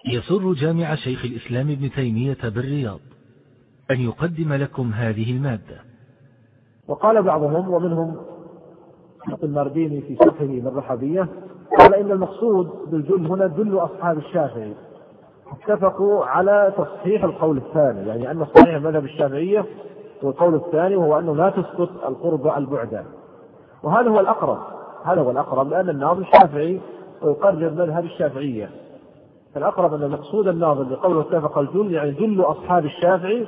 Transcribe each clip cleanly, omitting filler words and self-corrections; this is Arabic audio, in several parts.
يسر جامع شيخ الإسلام ابن تيمية بالرياض أن يقدم لكم هذه المادة. وقال بعضهم ومنهم المرديني في شرحه للرحبية قال إن المقصود بالجل هنا جل أصحاب الشافعي اتفقوا على تصحيح القول الثاني، يعني أن صحيح مذهب الشافعية والقول الثاني وهو أنه لا تسقط القرب البعد، وهذا هو الأقرب لأن الناظم الشافعي ويقرر مذهب الشافعية، فالأقرب أن المقصود الناظم بقوله اتفق الجل يعني جل أصحاب الشافعي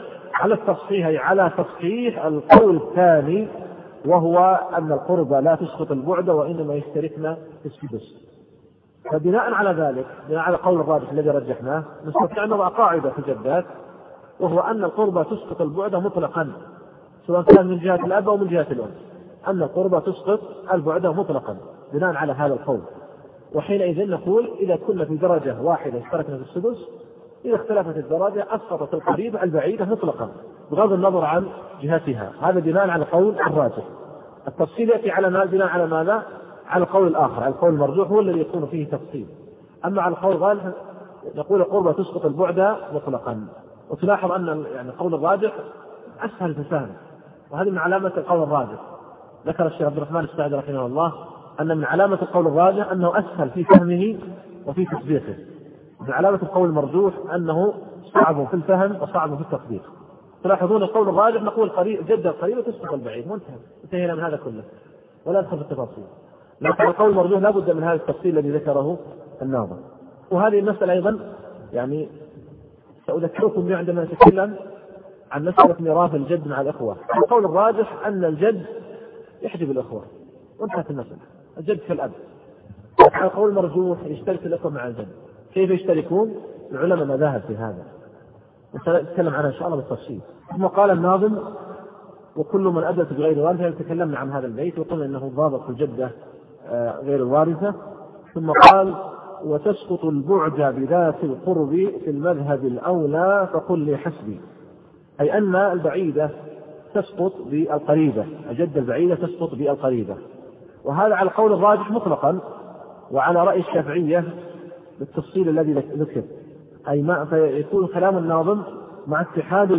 على تصحيح القول الثاني وهو أن القرب لا تسقط البعد وإنما يشتركنا في السدس. فبناء على ذلك، بناء على قول الراجح الذي رجحناه، نستطيع أن نضع قاعدة في الجدات وهو أن القرب تسقط البعد مطلقا سواء كان من جهة الأب أو من جهة الأم، أن القرب تسقط البعد مطلقا بناء على هذا القول. وحينئذ نقول إذا كنا في درجة واحدة اشتركنا في السدس، إذا اختلفت الدرجة أسقطت القريبة البعيدة مطلقا بغض النظر عن جهتها. هذا بناء على قول الراجح. التفصيل يأتي على بناء على ماذا؟ على القول الآخر، على القول المرجوح هو الذي يكون فيه تفصيل. أما على القول الغالب نقول القربة تسقط البعد مطلقا. وتلاحظ أن يعني القول الراجح أسهل في الفهم، وهذه من علامة القول الراجح. ذكر الشيخ عبد الرحمن السعدي رحمه الله أن من علامة القول الراجح أنه أسهل في فهمه وفي تطبيقه، من علامة القول المرجوح أنه صعب في الفهم وصعب في التطبيق. تلاحظون القول الراجح نقول جد القريب تسقط البعيد، انتهينا من هذا كله ولا ندخل في التفاصيل. لكن القول المرجوح لا بد من هذا التفصيل الذي ذكره الناظم. وهذه المسألة أيضا يعني سأذكركم بها عندما نتكلم عن مسألة ميراث الجد مع الأخوة. القول الراجح أن الجد يحجب الأخوة وانتهت المسألة، الجد كالأب. لكن القول المرجوح يشترك الأخوة مع الجد. كيف يشتركون؟ العلماء مذاهب في هذا وسنتكلم عنها إن شاء الله بالتفصيل. ثم قال الناظم وكل من أدت بغير وارثة، تكلمنا عن هذا البيت وقلنا أنه ضابط في الجدة غير الوارثة. ثم قال وتسقط البعد بذات القرب في المذهب الأولى فقل لي حسبي، أي أن البعيدة تسقط بالقريبة، الجدة البعيدة تسقط بالقريبة، وهذا على القول الراجح مطلقا وعلى رأي الشافعية بالتفصيل الذي ذكر. أي ما فيكون كلام الناظم مع اتحاد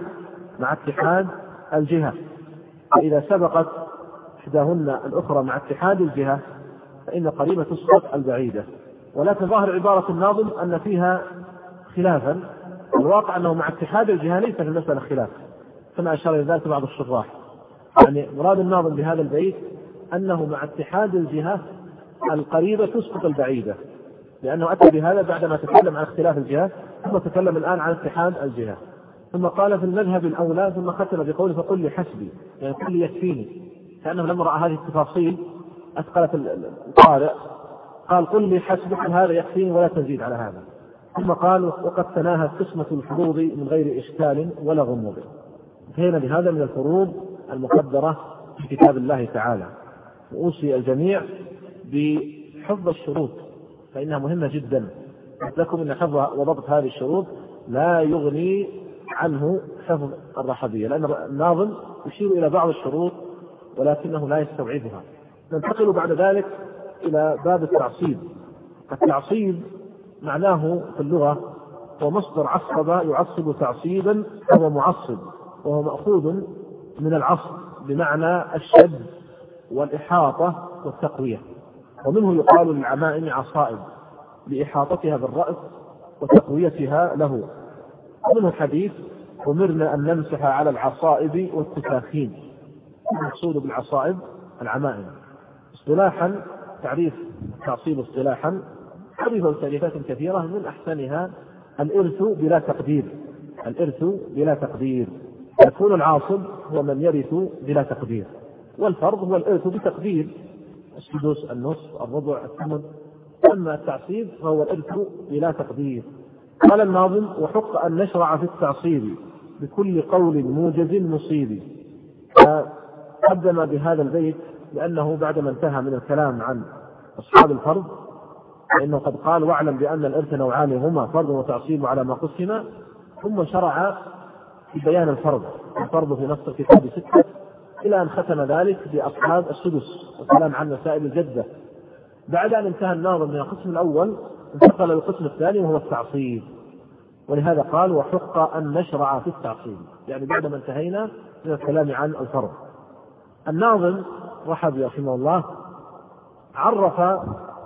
الجهة، فإذا سبقت إحداهن الأخرى مع اتحاد الجهة فإن قريبة تسقط البعيدة. ولكن ظاهر عبارة الناظم أن فيها خلافا، الواقع أنه مع اتحاد الجهة ليس في المسألة خلاف كما أشار إلى ذلك بعض الشراح. يعني مراد الناظم بهذا البيت أنه مع اتحاد الجهة القريبة تسقط البعيدة، لأنه أتى بهذا بعدما تكلم عن اختلاف الجهة ثم تكلم الآن عن اتحاد الجهة. ثم قال في المذهب الأولى ثم ختم بقوله فقل لي حسبي، يعني قل لي يكفيني، كأنه لما رأى هذه التفاصيل أثقلت القارئ قال قل لي حسبي هذا يكفيني ولا تزيد على هذا. ثم قال وقد تناهت قسمة الفروض من غير إشكال ولا غموض. انتهينا بهذا من الفروض المقدرة في كتاب الله تعالى. وأوصي الجميع بحفظ الشروط فإنها مهمة جدا لكم، إن حفظ وضبط هذه الشروط لا يغني عنه حفظ الرحبية، لأن الناظم يشير إلى بعض الشروط ولكنه لا يستوعبها. ننتقل بعد ذلك إلى باب التعصيب. التعصيب معناه في اللغة هو مصدر عصب يعصب تعصيبا هو معصب، وهو مأخوذ من العصب بمعنى الشد والإحاطة والتقوية، ومنه يقال للعمائم عصائب لإحاطتها بالرأس وتقويتها له. ومنه حديث أمرنا أن نمسح على العصائب والتفاخين، المقصود بالعصائب العمائم. اصطلاحا تعريف التعصيب اصطلاحا حديث تعريفات كثيرة، من أحسنها الإرث بلا تقدير. يكون العاصب هو من يرث بلا تقدير، والفرض هو الإرث بتقدير، السدس النصف الربع الثمن. أما التعصيب فهو الإرث بلا تقدير. قال الناظم وحق أن نشرع في التعصيب بكل قول موجز مصيب. فقدم بهذا البيت لأنه بعدما انتهى من الكلام عن أصحاب الفرض فإنه قد قال واعلم بأن الإرث نوعان هما فرض وتعصيب على ما قسم، ثم شرع في بيان الفرض في نص الكتاب 6 إلى أن ختم ذلك بأصحاب السدس والكلام عن مسائل الجدة. بعد أن انتهى الناظم من القسم الأول انتقل للقسم الثاني وهو التعصيب، ولهذا قال وحق أن نشرع في التعصيب، يعني بعدما انتهينا من الكلام عن الفرض. الناظم رحبي رحمه الله عرف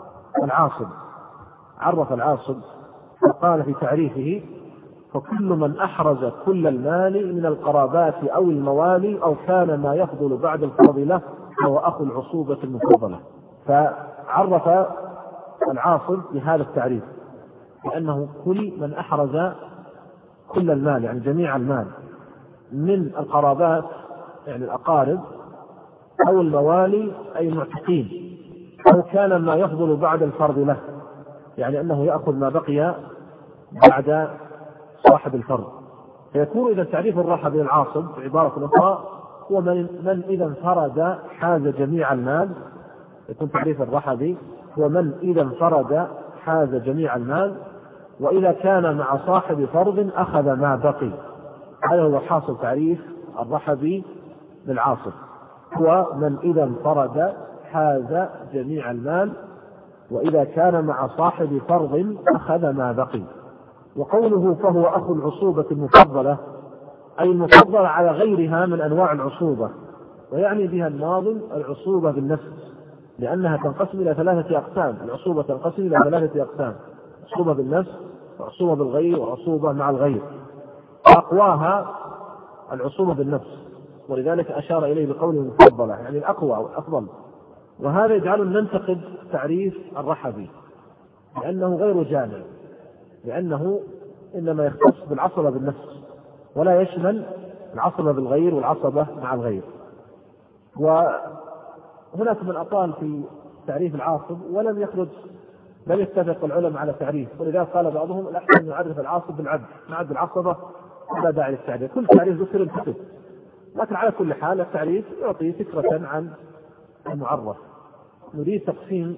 العاصب فقال في تعريفه فكل من أحرز كل المال من القرابات أو الموالي أو كان ما يفضل بعد الفرض له فهو أخو العصوبة المفضلة. فعرف العاصب بهذا التعريف لأنه كل من أحرز كل المال يعني جميع المال من القرابات يعني الأقارب أو الموالي أي المعتقين أو كان ما يفضل بعد الفرض له، يعني أنه يأخذ ما بقي بعد صاحب الفرض. فيكون إذا تعريف الرحب للعاصب بعبارة أخرى هو من إذا انفرد حاز جميع المال. يكون تعريف الرحب هو من إذا انفرد حاز جميع المال وإذا كان مع صاحب فرض أخذ ما بقي. هذا هو حاصل تعريف الرحب للعاصب، هو من إذا انفرد حاز جميع المال وإذا كان مع صاحب فرض أخذ ما بقي. وقوله فهو أخو العصوبة المفضلة أي المفضلة على غيرها من أنواع العصوبة، ويعني بها الناظم العصوبة بالنفس لأنها تنقسم إلى 3 أقسام. العصوبة تنقسم إلى 3 أقسام: عصوبة بالنفس وعصوبة بالغير وعصوبة مع الغير. أقواها العصوبة بالنفس، ولذلك أشار إليه بقوله المفضلة يعني الأقوى أو الأفضل. وهذا يجعل ننتقد تعريف الرحبي لأنه غير جامع، لأنه إنما يختص بالعصبة بالنفس ولا يشمل العصبة بالغير والعصبة مع الغير. وهناك من أطال في تعريف العاصب ولم يتفق العلماء على تعريف، ولذلك قال بعضهم الأحسن أن يعرف العاصب بالعد نعد العصبة لا داعي للتعريف، كل تعريف ذكر الكتب. لكن على كل حال التعريف يعطي فكرة عن المعرف. نريد تقسيم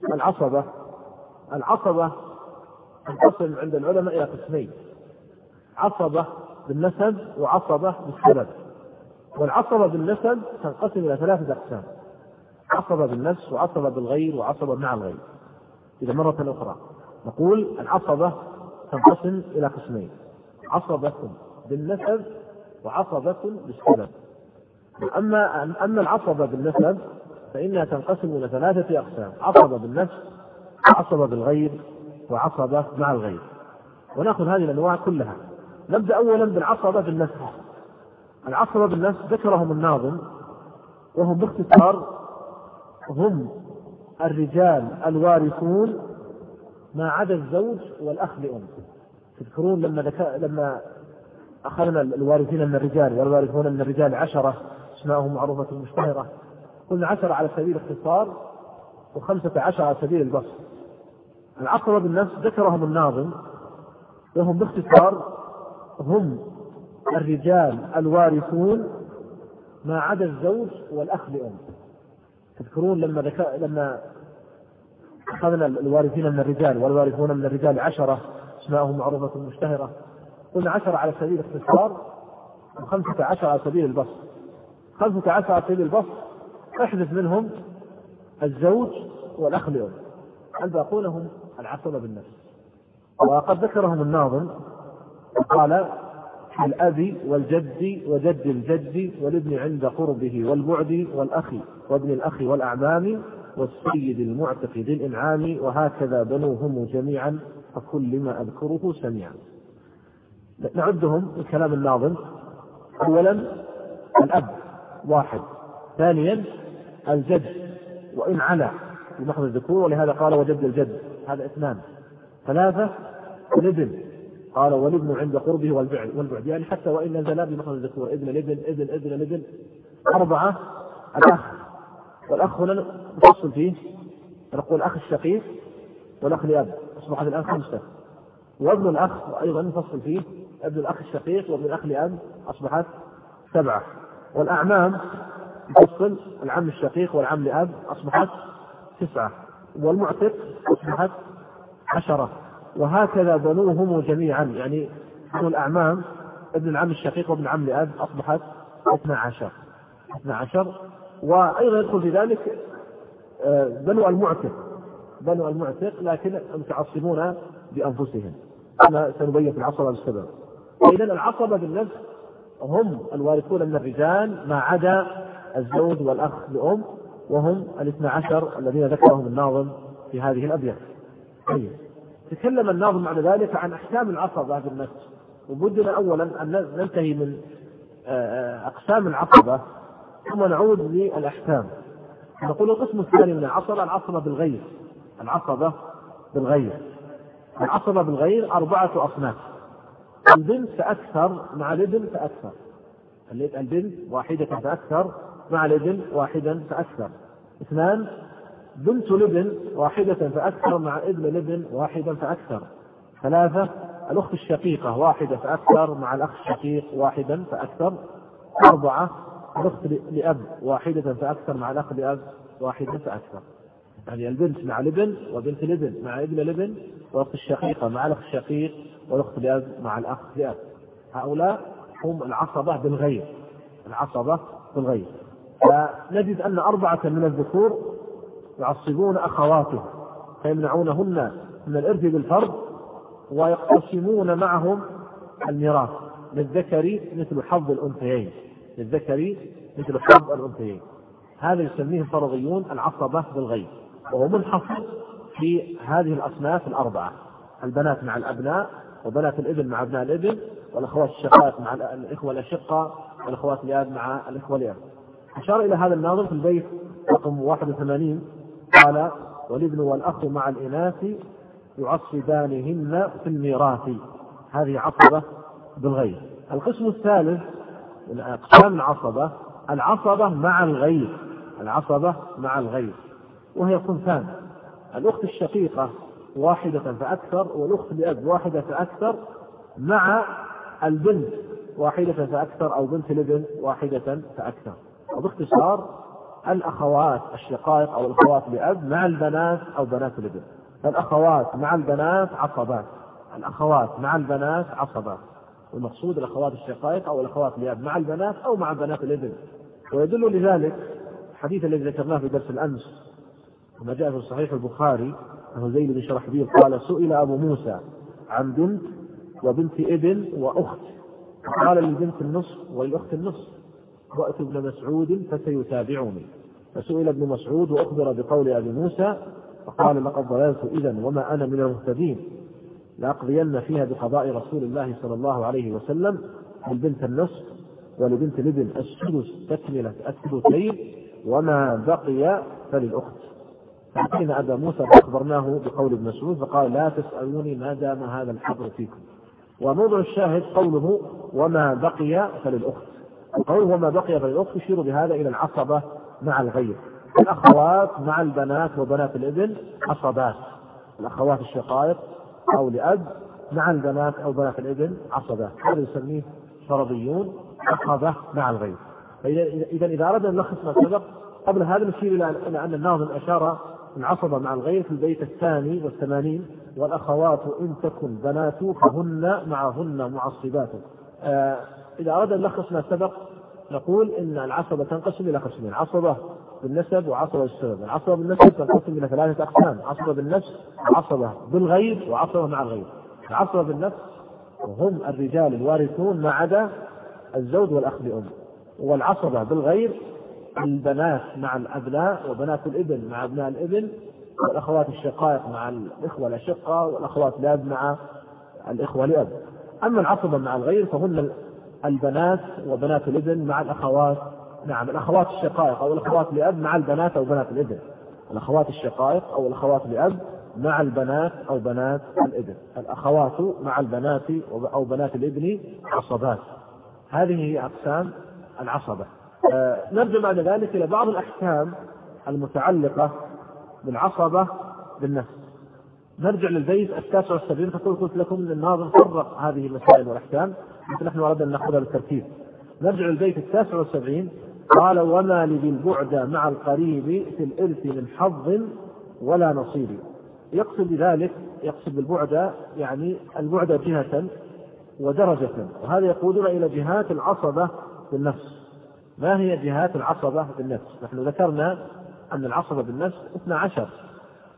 العصبة تنقسم عند العلماء إلى قسمين: عصبة بالنسب وعصبة بالسبب. والعصبة بالنسب تنقسم إلى 3 أقسام: عصبة بالنفس وعصبة بالغير وعصبة مع الغير. إذا مرة أخرى نقول العصبة تنقسم إلى قسمين: عصبة بالنسب وعصبة بالسبب. أما العصبة بالنسب فإنها تنقسم إلى 3 أقسام: عصبة بالنفس وعصبة بالغير وعصبة مع الغير. ونأخذ هذه الأنواع كلها. نبدأ أولا بالعصبة بالنفس. العصبة بالنفس ذكرهم الناظم وهم باختصار هم الرجال الوارثون ما عدا الزوج والأخ لأم. تذكرون لما أخذنا الوارثين من الرجال والوارثون من الرجال 10 اسمائهم معروفة مشتهرة، قلنا 10 على سبيل الاختصار و15 على سبيل البسط. العصبة بالنفس ذكرهم الناظم وهم باختصار هم الرجال الوارثون ما عدا الزوج والأخ لأم. تذكرون لما أخذنا الوارثين من الرجال والوارثون من الرجال 10 اسمائهم معروفة مشتهرة، قلنا 10 على سبيل الاختصار و15 على سبيل البسط. 15 على سبيل البسط احذف منهم الزوج والأخ لأم، الباقون هم العصبة بالنفس. وقد ذكرهم الناظم قال الأب والجد وجد الجد والابن عند قربه والبعد والأخ وابن الأخ والأعمام والسيد المعتق ذي الإنعام وهكذا بنوهم جميعا فكل ما أذكره سميعا. نعدهم من كلام الناظم: أولا الأب 1، ثانيا الجد وإن علا بمخرج الذكور ولهذا قال وجد الجد هذا 2، 3 الابن قال والابن عند قربه والبعد يعني حتى وإن نزل بمخرج الذكور ابن الابن 4 الأخ، والأخ هنا نفصل فيه نقول الأخ الشقيق والأخ لأب أصبحت الآن 5، وابن الأخ أيضا نفصل فيه ابن الأخ الشقيق وابن الأخ لأب أصبحت 7، والأعمام نفصل العم الشقيق والعم لأب أصبحت 9، والمعتق أصبحت 10. وهكذا بنوهم جميعا يعني الأعمام ابن العم الشقيق وابن العم لأب أصبحت 12. وأيضا يدخل في ذلك بنو المعتق بنو المعتق لكن متعصبون بأنفسهم، كما سنبين في العصبة بالسبب. إذن العصبة بالنفس هم الوارثون من الرجال ما عدا الزوج والأخ لأم، وهم 12 الذين ذكرهم الناظم في هذه الأبيات. تكلم الناظم بعد ذلك عن أحكام العصبة بالنفس، وبدنا أولا أن ننتهي من أقسام العصبة ثم نعود للأحكام. نقول القسم الثاني من العصبة العصبة بالغير. العصبة بالغير، العصبة بالغير 4 أصناف. البنت فأكثر مع الابن فأكثر، البنت واحدة فأكثر مع الابن واحدا فأكثر. 2 بنت الابن واحدة فأكثر مع ابن الابن واحدا فأكثر. 3 الأخت الشقيقة واحدة فأكثر مع الأخ الشقيق واحدا فأكثر. 4 الأخت لأب واحدة فأكثر مع الأخ لأب واحدا فأكثر. يعني البنت مع الابن، وبنت الابن مع ابن الابن، والأخت الشقيقة مع الأخ الشقيق، والأخت لأب مع الأخ لأب. هؤلاء هم العصبة بالغير. العصبة بالغير. فنجد أن 4 من الذكور يعصبون أخواته فيمنعونهن من الإرث بالفرض، ويقتسمون معهم الميراث للذكر مثل حظ الأنثيين، للذكر مثل حظ الأنثيين. هذا يسميه الفرضيون العصبة بالغير، وهو منحصر في هذه الأصناف 4: البنات مع الأبناء، وبنات الابن مع أبناء الابن، والأخوات الشقائق مع الإخوة الأشقة، والأخوات الأب مع الإخوة الأب. أشار إلى هذا الناظم في البيت رقم 81 قال: والابن والأخ مع الإناث يعصبانهن في الميراث. هذه عصبة بالغير. القسم الثالث من أقسام العصبة العصبة مع الغير. العصبة مع الغير وهي صنفان: الأخت الشقيقة واحدة فأكثر، والأخت لأب واحدة فأكثر، مع البنت واحدة فأكثر أو بنت الابن واحدة فأكثر. وباختصار الأخوات الشقائق أو الأخوات لأب مع البنات أو بنات الابن. فالأخوات مع البنات عصبات، الأخوات مع البنات عصبات، والمقصود الأخوات الشقائق أو الأخوات لأب مع البنات أو مع بنات الابن. ويدل لذلك الحديث الذي ذكرناه في درس الأمس وما جاء في صحيح البخاري أنه زيد بن شرحبيل قال: سئل أبو موسى عن بنت وبنت ابن وأخت، قال للبنت النصف وللأخت النصف، وأتوا ابن مسعود فسيتابعني. فسئل ابن مسعود وأخبر بقول أبي موسى فقال: لقد ضللت إذن وما أنا من المهتدين، لأقضين فيها بقضاء رسول الله صلى الله عليه وسلم، للبنت النصف ولبنت الابن السدس تكملة الثلثين، وما بقي فللأخت. فأتينا أبا موسى فأخبرناه بقول ابن مسعود فقال: لا تسألوني ما دام هذا الحبر فيكم. وموضع الشاهد قوله وما بقي فللأخت. قوله وما بقي فللأخت يشير بهذا إلى العصبة مع الغير. الأخوات مع البنات وبنات الابن عصبات، الأخوات الشقائق أو لأب مع البنات أو بنات الابن عصبات. هذا يسميه فرضيون عصبة مع الغير. إذا أردنا أن نلخص ما سبق قبل هذا نشير إلى أن الناظم أشار العصبة مع الغير في البيت 82: والأخوات إن تكن بنات فهن معهن معصبات. إذا أردنا أن نلخص ما سبق نقول إن العصبة تنقسم إلى قسمين: عصبة بالنسب وعصبة بالسبب. العصبة بالنسب تنقسم إلى 3 أقسام: عصبة بالنفس وعصبة بالغير وعصبة مع الغير. العصبة بالنفس وهم الرجال الوارثون ما عدا الزوج والأخ لأم. والعصبة بالغير البنات مع الأبناء وبنات الابن مع أبناء الابن، والأخوات الشقائق مع الإخوة الأشقة، والأخوات لأب مع الإخوة لأب. أما العصبة مع الغير فهن البنات وبنات الابن مع الأخوات، نعم الأخوات الشقائق أو الأخوات لأب مع البنات أو بنات الابن، الأخوات الشقائق أو الأخوات لأب مع البنات أو بنات الابن. الأخوات مع البنات أو بنات الابن عصبات. هذه هي أقسام العصبة. نرجع بعد ذلك إلى بعض الأحكام المتعلقة بالعصبة بالنفس. نرجع للبيت 79 فقلت لكم أن الناظم فرق هذه المسائل والأحكام، مثل نحن أردنا أن نأخذها بالترتيب. نرجع للبيت 79 قال: وما لذي البعد مع القريب في الإرث من حظ ولا نصيب. يقصد بذلك يقصد بالبعد يعني البعد جهة ودرجة، وهذا يقودنا إلى جهات العصبة بالنفس. ما هي جهات العصبة بالنفس؟ نحن ذكرنا أن العصبة بالنفس 12،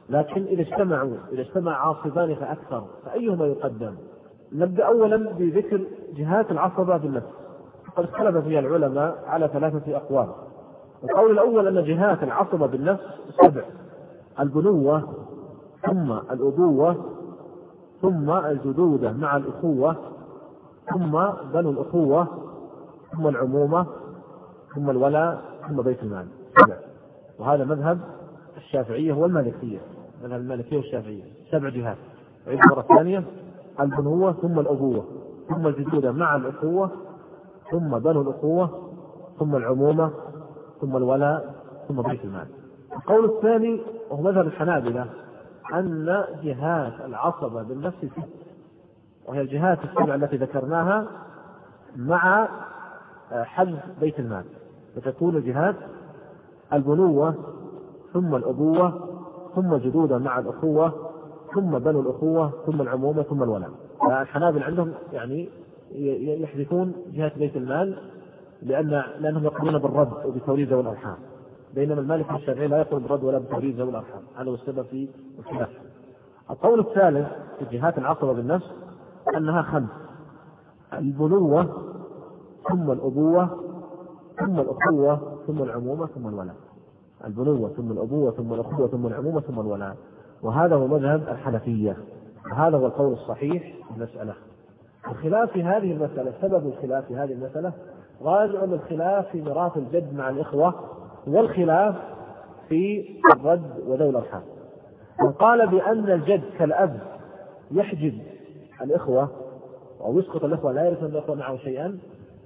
لكن إذا اجتمع عاصبان فأكثر فأيهما يقدم؟ نبدأ أولا بذكر جهات العصبة بالنفس. قد اختلف فيها العلماء على 3 أقوال. القول الأول أن جهات العصبة بالنفس 7: البنوة، ثم الأبوة، ثم الجدودة مع الأخوة، ثم بنو الأخوة، ثم العمومة، ثم الولاء، ثم بيت المال. 7. وهذا مذهب الشافعية والمالكية، مذهب المالكية والشافعية. 7 جهات. أعيد مرة ثانية: البنوة، ثم الأبوة، ثم الجدودة مع الأخوة، ثم بنو الأخوة، ثم العمومة، ثم الولاء، ثم بيت المال. القول الثاني وهو مذهب الحنابلة أن جهات العصبة بالنفس 6، وهي الجهات ال7 التي ذكرناها مع حذف بيت المال، فتكون الجهات البنوة، ثم الأبوة، ثم الجدودة مع الأخوة، ثم بنو الأخوة، ثم العمومة، ثم الولاء. الحنابلة عندهم يعني يحذفون جهة بيت المال لأنهم يقولون بالرد وبتوريث ذوي الأرحام، بينما المالك والشافعي لا يقول بالرد ولا بتوريث ذوي الأرحام. هذا هو السبب في الخلاف. القول الثالث في جهات العصبة بالنفس أنها 5: البنوة، ثم الأبوة، ثم الأخوة، ثم العمومة، ثم الولاء. البنوة، ثم الأبوة، ثم الأخوة، ثم العمومة، ثم الولاء. وهذا هو مذهب الحنفية، وهذا هو القول الصحيح في المسألة. الخلاف في هذه المسألة، سبب الخلاف في هذه المسألة راجع للخلاف في ميراث الجد مع الإخوة، والخلاف في الرد وذوي الأرحام. من قال بأن الجد كالأب يحجب الإخوة أو يسقط الإخوة لا يرث الإخوة معه شيئا،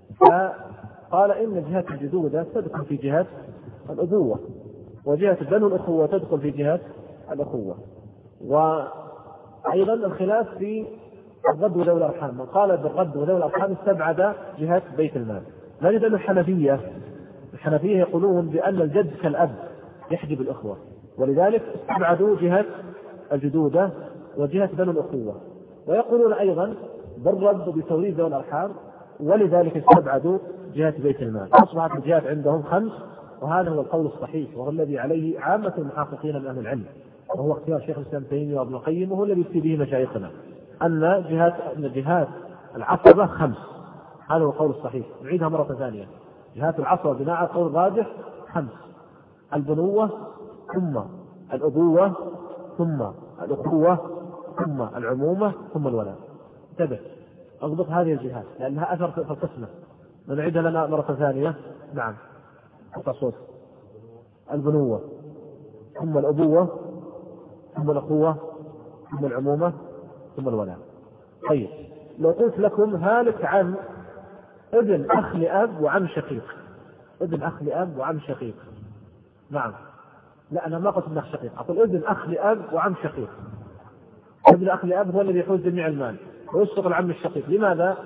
فقال إن جهة الجدودة تدخل في جهة الأبوة، وجهة بنو الأخوة تدخل في جهة الأخوة. وأيضا الخلاف في الرد وذوي الأرحام، من قال بالرد وذوي الأرحام استبعد جهة بيت المال. نجد أن الحنفية يقولون بأن الجد كالأب يحجب الأخوة، ولذلك استبعدوا جهة الجدودة وجهة بنو الأخوة، ويقولون أيضا بالرد بتوريث ذوي الأرحام، ولذلك استبعدوا جهة بيت المال. أصبحت الجهات عندهم 5، وهذا هو القول الصحيح، وهو الذي عليه عامة المحققين من أهل العلم، وهو اختيار شيخ الإسلام ابن تيمية وابن القيم، وهو الذي يفتي به مشايخنا أن جهات العصبة 5. هذا هو القول الصحيح. نعيدها مرة ثانية: جهات العصبة بناء على القول الراجح 5: البنوة، ثم الأبوة، ثم الأخوة، ثم العمومة، ثم الولاء. انتبه، اضبط هذه الجهات لأنها أثر في القسمة. نعيدها لنا مرة ثانية. نعم، الصوت: البنوة، ثم الأبوة، ثم الأخوة، ثم العمومة، ثم الولاء. طيب، لو قلت لكم هالك عن ابن أخ لأب وعم شقيق، ابن أخ لأب وعم شقيق. نعم، لا أنا ما قلت ابن أخ شقيق، أقول ابن أخ لأب وعم شقيق. ابن أخ لأب هو الذي يحوز جميع المال ويسقط العم الشقيق. لماذا؟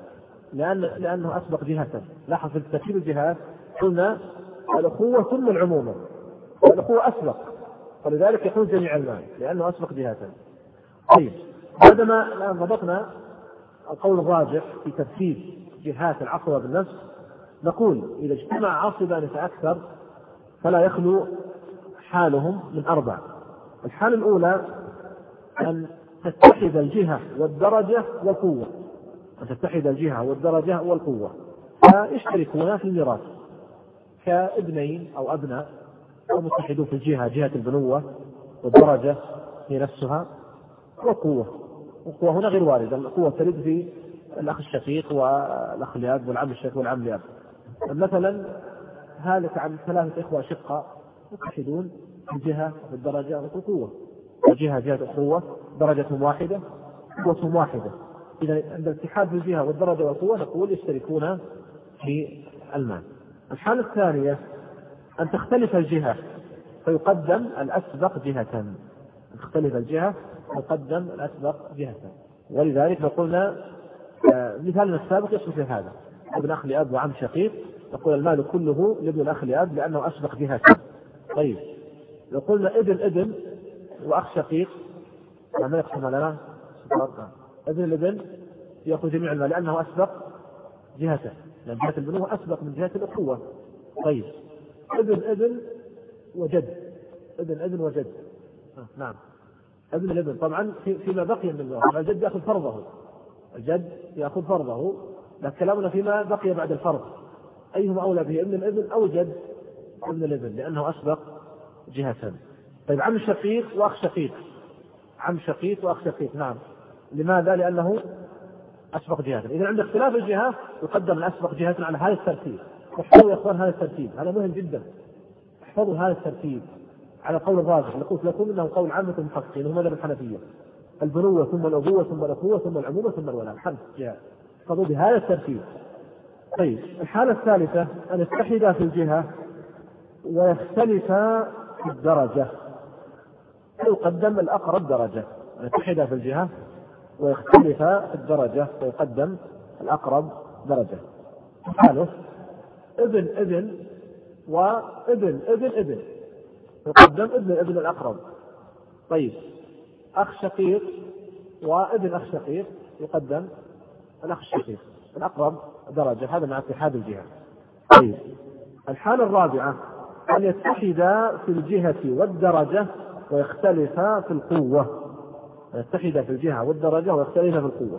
لأنه أسبق جهة. لاحظ في ترتيب الجهات قلنا الأخوة ثم العمومة، الأخوة أسبق، ولذلك يحوز جميع المال لأنه أسبق جهة. طيب، بعدما الآن ضبطنا القول الراجح في ترتيب جهات العصبة بالنفس، نقول إذا اجتمع عصبان فأكثر فلا يخلو حالهم من 4. الحالة الأولى أن تتحد الجهة والدرجة والقوة، أن تتحد الجهة والدرجة والقوة فيشتركون في الميراث كابنين أو أبناء، ومتحدون في الجهة، جهة البنوة والدرجة هي نفسها، والقوة هنا غير واردة. القوة ترد في الأخ الشقيق والأخ لأب والعم الشقيق والعم لأب. مثلا هالك عن 3 إخوة شقة متحدون في الجهة والدرجة والقوة، الجهة جهة القوة، درجتهم واحدة، قوتهم واحدة. إذا عند الاتحاد في الجهة والدرجة والقوة نقول يشتركون في المال. الحالة الثانية أن تختلف الجهة فيقدم الأسبق جهة، أن تختلف الجهة فيقدم الأسبق جهة. ولذلك قلنا مثال السابق يصل في هذا: ابن أخ لأب وعم شقيق، نقول المال كله لابن الأخ لأب لأنه أسبق جهة. طيب، لو قلنا ابن وأخ شقيق ما يقسم لنا ابن الابن يأخذ جميع المال لأنه أسبق جهته، لأن جهة البنوة أسبق من جهة الأخوة. طيب، ابن وجد، ابن وجد نعم ابن الابن طبعا فيما بقي من الورثة. الجد يأخذ فرضه، الجد يأخذ فرضه، لكن كلامنا فيما بقي بعد الفرض أيهما أولى به، ابن الابن أو جد ابن الابن، لأنه أسبق جهة. طيب عم شقيق وأخ شقيق، عم شقيق وأخ شقيق، نعم لماذا؟ لأنه أسبق جهة. إذا عند اختلاف الجهة يقدم الأسبق جهة على هذا الترتيب. احفظوا يا أخوان هذا الترتيب، هذا مهم جدا، احفظوا هذا الترتيب على قول الراجح اللي قلت لكم إنه قول عامة المحققين وهم مذهب الحنفية، البنوة ثم الأبوة ثم الأخوة ثم العمومة ثم الولاء، 5 جهات، احفظوا بهذا الترتيب. طيب الحالة الثالثة أن يتحدا في الجهة ويختلفا في الدرجة، فيقدم الأقرب درجة. أن يتحدا في الجهة ويختلفا في الدرجة فيقدم الأقرب درجة. حاله ابن ابن وابن ابن ابن يقدم ابن ابن الأقرب. طيب أخ شقيق وابن أخ شقيق يقدم الأخ الشقيق الأقرب درجة، هذا مع اتحاد الجهة. طيب الحالة الرابعة أن يتحدا في الجهة والدرجة ويختلفا في القوة، يتحدا في الجهة والدرجة ويختلفا في القوة،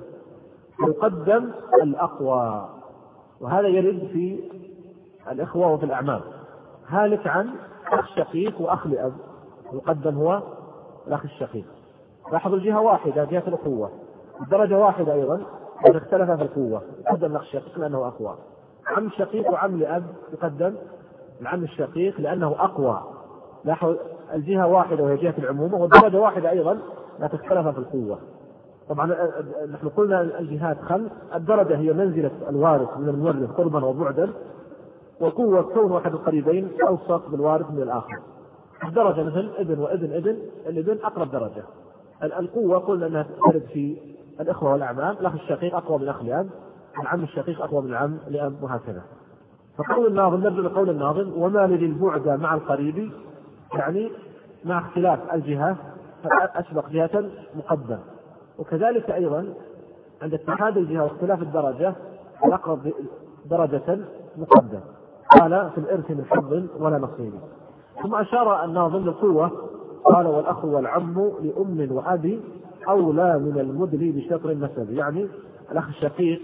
يقدم الأقوى. وهذا يرد في الإخوة وفي الأعمام. هالك عن أخ شقيق وأخ لأب يقدم هو الأخ الشقيق. لاحظوا الجهة واحدة جهة الأخوة، الدرجة واحدة أيضا، إذا اختلف في القوة يقدم الأخ الشقيق لأنه أقوى. عم شقيق وعم لأب يقدم العم الشقيق لأنه أقوى. لاحظوا الجهة واحدة وهي جهة العمومة، والدرجة واحدة أيضا لا تختلف في القوة. طبعا نحن قلنا الجهات 5، الدرجة هي منزلة الوارث من المورث قربا وبعدا، والقوة كون واحد القريبين أوثق بالوارث من الآخر. الدرجة مثل ابن وابن ابن، الابن أقرب درجة. القوة قلنا أنها ترد في الإخوة والأعمام، الأخ الشقيق أقوى من أخ لأب، العم الشقيق أقوى من العم لأب، وهكذا. فقول الناظم نرجع لقول الناظم وما للبعد مع القريب، يعني مع اختلاف الجهة أسبق جهة مقدم. وكذلك أيضا عند اتحاد الجهة واختلاف الدرجة الأقرب درجة مقدم. قال في الإرث من حظ ولا نصيب. ثم أشار الناظم للقوة قال والأخ والعم لأم وأبي أولى من المدلي بشطر النسب، يعني الأخ الشقيق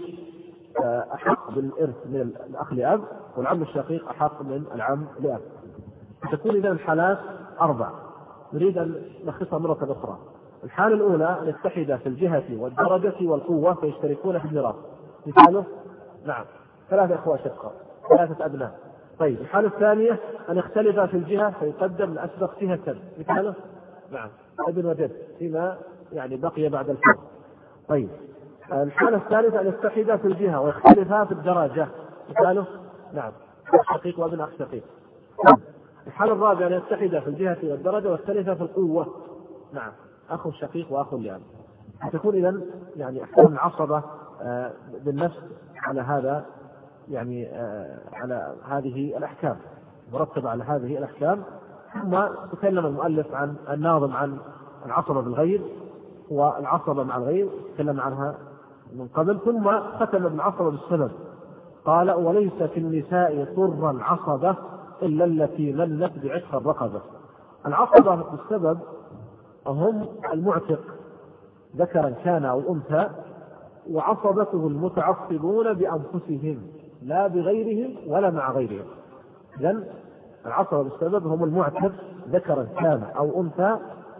أحق بالإرث من الأخ لأب، والعم الشقيق أحق من العم لأب. تكون إذا الحالات 4، نريد أن نلخصها مرة أخرى. الحالة الأولى أن يتحدا في الجهة والدرجة والقوة فيشتركون في الميراث، مثاله نعم 3 إخوة شقة 3 أبناء. طيب الحالة الثانية أن يختلفا في الجهة فيقدم الأسبق جهة، مثاله نعم ابن وجد فيما يعني بقي بعد الفرق. طيب الحالة الثالثة أن يتحدا في الجهة ويختلفا في الدرجة، مثاله نعم أخ شقيق وابن أخ شقيق. الحالة الرابعة أن يتحدا في الجهة والدرجة ويختلفا في القوة، نعم أخ شقيق وأخ لأب. تكون إذن يعني أحكام العصبة بالنفس على هذا، يعني على هذه الأحكام، مرتبة على هذه الأحكام. ثم تكلم المؤلف عن الناظم عن العصبة بالغير والعصبة مع الغير، تكلم عنها من قبل. ثم ختم بالعصبة بالسبب، قال وليس في النساء طرا عصبة إلا التي منت بعتق الرقبة. العصبة بالسبب هم المعتق ذكرا كان أو أنثى، وعصبته المتعصبون بأنفسهم لا بغيرهم ولا مع غيرهم. إذن العصبة بالسبب هم المعتق ذكرا كان أو أنثى،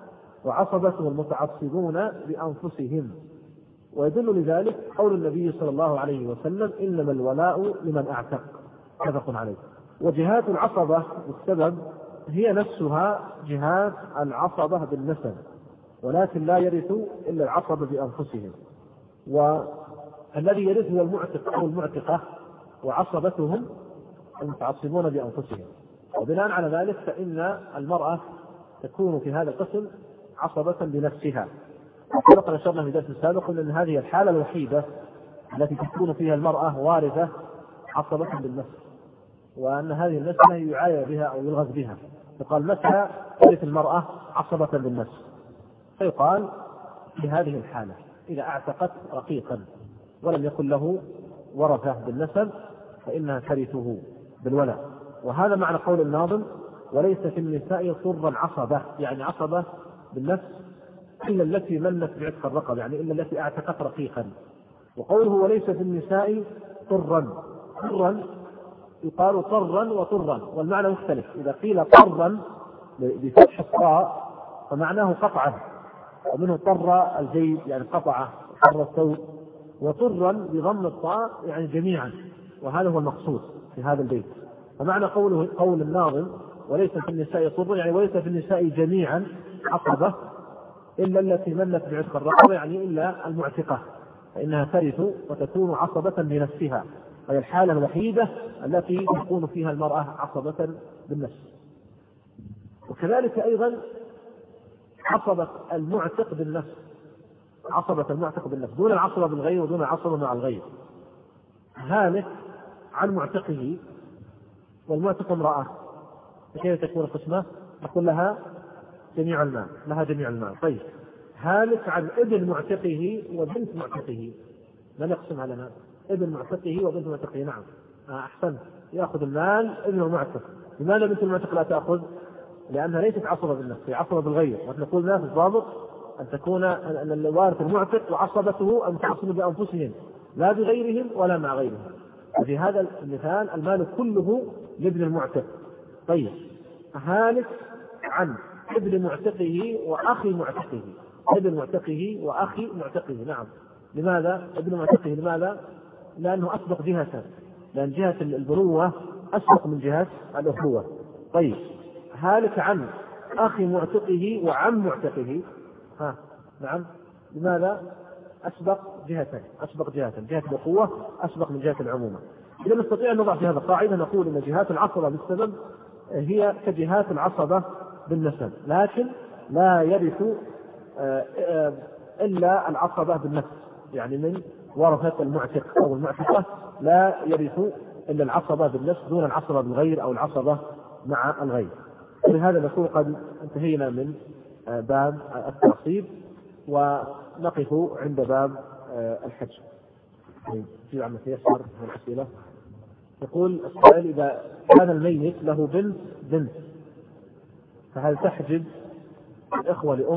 وعصبته المتعصبون بأنفسهم. ويدل لذلك قول النبي صلى الله عليه وسلم إنما الولاء لمن أعتق، متفق عليه. وجهات العصبة بالسبب هي نفسها جهات العصبة بالنسب، ولكن لا يرث إلا العصبة بأنفسهم. والذي يرث هو المعتق أو المعتقة، وعصبتهم المتعصبون بأنفسهم. وبناء على ذلك فإن المرأة تكون في هذا القسم عصبة بنفسها. وقد أشرنا في درس سابق أن هذه الحالة الوحيدة التي تكون فيها المرأة وارثة عصبة بالنفس، وأن هذه المسألة يعاير بها أو يلغز بها. فقال متى ترث المرأة عصبة بالنفس؟ فيقال في هذه الحالة إذا اعتقت رقيقا ولم يكن له ورثة بالنسب فإنها ترثه بالولاء. وهذا معنى قول الناظم وليس في النساء طرا عصبة، يعني عصبة بالنفس إلا التي منت بعتق الرقبة، يعني إلا التي اعتقت رقيقا. وقوله وليس في النساء طرا، طرا يقال طرا وطرا، والمعنى مختلف. إذا قيل طرا بفتح الطاء فمعناه قطعه، ومنه طر الجيد يعني قطعه، طر الثوب، وطرا بضم الطاء يعني جميعا، وهذا هو المقصود في هذا البيت. فمعنى قول الناظم وليس في النساء طر يعني وليس في النساء جميعا عصبة إلا التي منت بعتق الرقبة، يعني إلا المعتقة، فإنها ترث وتكون عصبة بنفسها، وهي الحالة الوحيدة التي تكون فيها المرأة عصبة بالنفس. وكذلك أيضا عصبة المعتق بالنفس، عصبة المعتق بالنفس دون العصبة بالغير ودون العصبة مع الغير. هالك عن معتقه، والمعتق امرأة، فكيف تكون قسمة؟ نقول لها جميع المال، لها جميع المال. طيب هالك عن ابن معتقه وبنت معتقه، من يقسمها لنا؟ ابن معتقه وبنت معتقه. نعم أحسن، يأخذ المال ابن المعتق. لماذا بنت المعتق لا تأخذ؟ لأنها ليست عصبة بالنفس، هي عصبة بالغير. ونقول لنا في الضابط أن تكون أن الوارث المعتق وعصبته أن تعصب بأنفسهم لا بغيرهم ولا مع غيرهم. وفي هذا المثال المال كله لابن المعتق. طيب هالك عن ابن معتقه وأخي معتقه، ابن معتقه وأخي معتقه. نعم، لماذا ابن معتقه؟ لماذا؟ لأنه أسبق جهة، لأن جهة البنوة أسبق من جهة الأخوة. طيب هالك عن أخي معتقه وعم معتقه، نعم، لماذا؟ أسبق جهة، جهة الأخوة أسبق من جهة العمومة. إذا نستطيع أن نضع في هذا قاعدة نقول أن جهات العصبة بالسبب هي كجهات العصبة بالنسب، لكن لا يرث إلا العصبة بالنفس، يعني من ورثة المعتق أو المعتقة لا يرث إلا العصبة بالنفس دون العصبة بالغير أو العصبة مع الغير. ولهذا نكون قد انتهينا من باب التعصيب، ونقف عند باب الحج. في عما تيسر من الأسئلة. يقول السائل إذا كان الميت له بنت فهل تحجب الإخوة لأم؟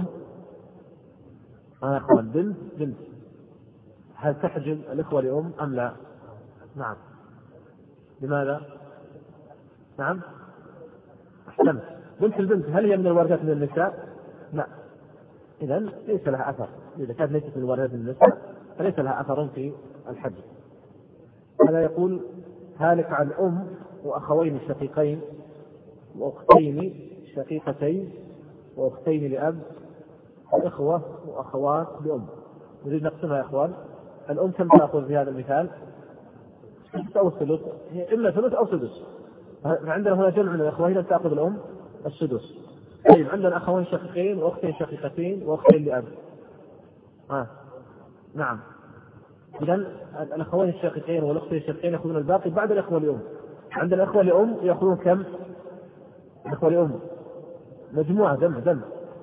أخوان بنت هل تحجب الإخوة لأم أم لا؟ نعم. لماذا؟ نعم أحسنت. بنت البنت هل هي من الوارثات من النساء؟ لا، إذن ليس لها أثر. إذا كانت ليست من الوارثات من النساء فليس لها أثر في الحج. هذا يقول هالك عن أم وأخوين شقيقين وأختين شقيقتين وأختين لأب وإخوة وأخوات لأم. نريد نقسمها يا إخوان. الأم كم تأخذ في هذا المثال؟ ثلث أو الثلث، هي إما ثلث أو سدس. عندنا هنا جمع من الأخوة، هنا تأخذ الأم السدس. طيب عندنا أخوين شقيقين وأختين شقيقتين وأختين لأب. نعم. إذن الأخوين الشقيقين والأختين الشقيقين يأخذون الباقي بعد الأخوة لأم. عندنا الأخوة لأم يأخذون كم؟ الأخوة لأم مجموعة جمع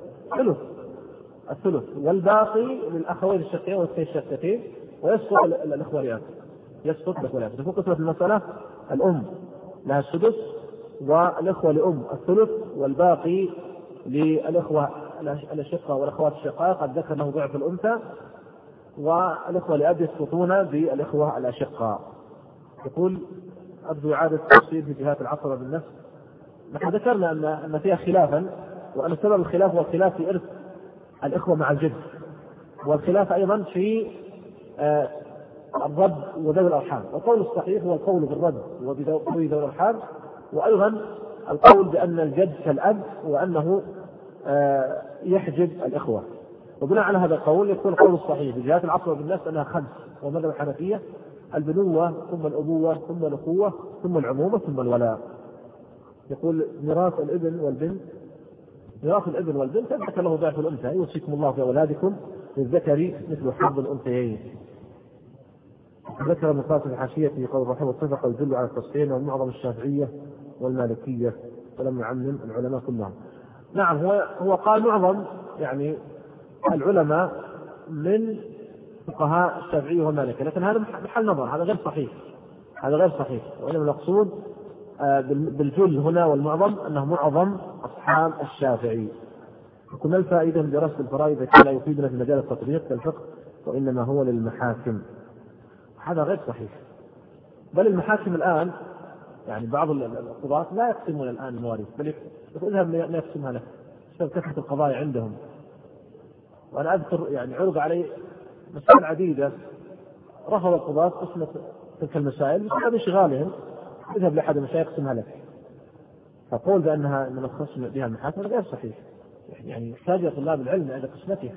الثلث، والباقي للأخوين الشقيقين والأختين الشقيقين، ويسقط الأخوة لأب. تكون قسمة المسألة الأم لها السدس والأخوة لأم الثلث، والباقي للأخوة الأشقة والأخوات الشقائق قد ذكر له ضعف الأنثى، والأخوة لأب يسقطون بالأخوة الأشقة. يقول أرجو إعادة التفصيل في جهات العصبة بالنفس. نحن ذكرنا أن فيها خلافا، وأن سبب الخلاف هو الخلاف في إرث الإخوة مع الجد، والخلاف أيضا في الرد وذوي الأرحام. والقول الصحيح هو القول بالرد وبذوي الأرحام، وأيضا القول بأن الجد كالأب وأنه يحجب الإخوة. وبناء على هذا القول يكون القول الصحيح في جهات العصبة بالنفس أنها 5، ومذهب الحنفية البنوة ثم الأبوة ثم الأخوة ثم العمومة ثم الولاء. يقول ميراث الابن والبنت ذكر له ضعف الأنثى، يوصيكم الله في أولادكم للذكر مثل حظ الأنثيين. ذكر المقاصد الحاشية في قول رحمه اتفق يدل على التصحيح والمعظم الشافعية والمالكية ولم يعمم العلماء كلهم. نعم، هو قال معظم يعني العلماء من فقهاء الشافعية والمالكية، لكن هذا محل نظر، هذا غير صحيح. وإنما المقصود بالجل هنا والمعظم أنه معظم أصحاب الشافعي. كنا الفائدة من دراسة الفرائض كان لا يفيدنا في مجال التطبيق كالفقه وإنما هو للمحاكم. هذا غير صحيح، بل المحاكم الآن يعني بعض القضاة لا يقسمون الآن المواريث، بل اذهب لا يقسمها لك بسبب كثرة القضايا عندهم. وأنا أذكر يعني عرض علي مسائل عديدة رفض القضاة قسمة تلك المسائل بسبب انشغالهم، اذهب لأحد المشايخ يقسمها لك. فقول بأنها من الخصم بها المحاكم غير صحيح، يعني يحتاج طلاب العلم إلى قسمتها.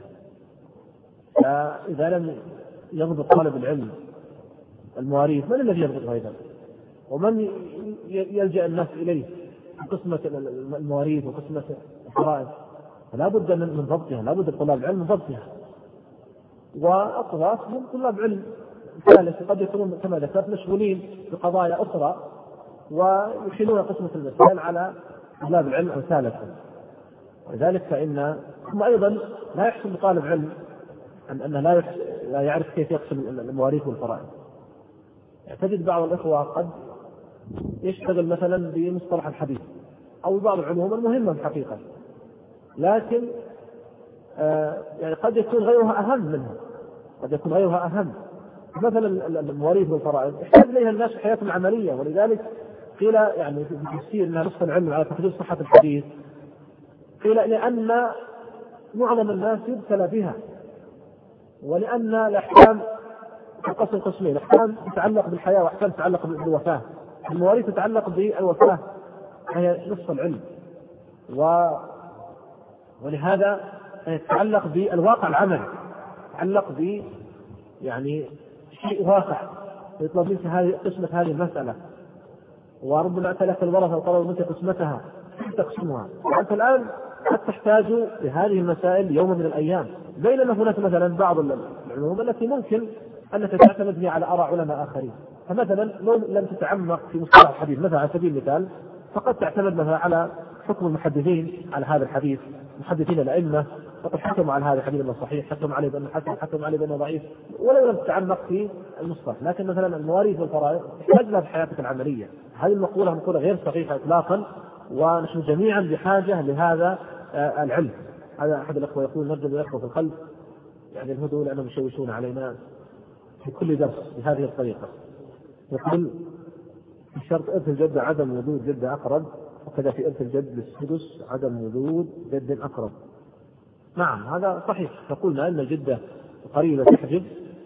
فإذا لم يضبط طالب العلم المواريث من الذي يضبط أيضا؟ ومن يلجأ الناس إليه قسمة المواريث وقسمة الفرائض؟ فلا بد من ضبطها، لا بد طلاب العلم من ضبطها. والقضاة هم طلاب علم ثالث قد يكونون كما ذكرت مشغولين بقضايا أخرى ويحيلون قسمة المسائل على طلاب العلم أمثالهم. ولذلك فإن هم أيضا لا يحسن لطالب علم أنه لا يعرف كيف يقسم المواريث والفرائض. يعني تجد بعض الإخوة قد يشتغل مثلا بمصطلح الحديث أو بعض العلوم المهمة في الحقيقة، لكن يعني قد يكون غيرها أهم منها، قد يكون غيرها أهم. مثلا المواريث والفرائض يحتاج إليها الناس في حياتهم العملية، ولذلك قيل يعني في تفسير أنها نصف العلم على تقدير صحة الحديث، قيل لأن معظم الناس يبتلى بها، ولأن الأحكام تنقسم قسمين: أحكام تتعلق بالحياة وأحكام تتعلق بالوفاة. المواريث تتعلق بالوفاة هي نصف العلم، ولهذا تتعلق بالواقع العمل، تتعلق ب يعني شيء واقع يطلب منك قسمة هذه المسألة. وربنا أتى لك الورثة وطلب منك قسمتها تقسمها. وأنت الآن قد تحتاج لهذه المسائل يوم من الأيام، بينما هناك مثلا بعض العلوم التي ممكن أنك تعتمد فيها على آراء علماء آخرين. فمثلا لو لم تتعمق في مصطلح الحديث مثلا على سبيل المثال، فقد تعتمد مثلا على حكم المحدثين على هذا الحديث، محدثين الأئمة فقد حكموا على هذا الحديث انه صحيح، حكم عليه بانه حسن، حكم عليه بانه ضعيف، ولو لم تتعمق في المصطلح. لكن مثلا المواريث والفرائض تحتاج لها في حياتك العمليه. هذه المقوله مقوله غير صحيحه اطلاقا، ونحن جميعا بحاجه لهذا العلم. هذا احد الاخوه يقول: نرجو الاخوه في القلب يعني الهدوء لانهم يشوشون علينا في كل درس بهذه الطريقه. يقول: في شرط إرث الجد عدم وجود جد أقرب، وكذا في إرث الجد للسدس عدم وجود جد أقرب. نعم هذا صحيح، فقلنا أن الجدة قريبة تحجب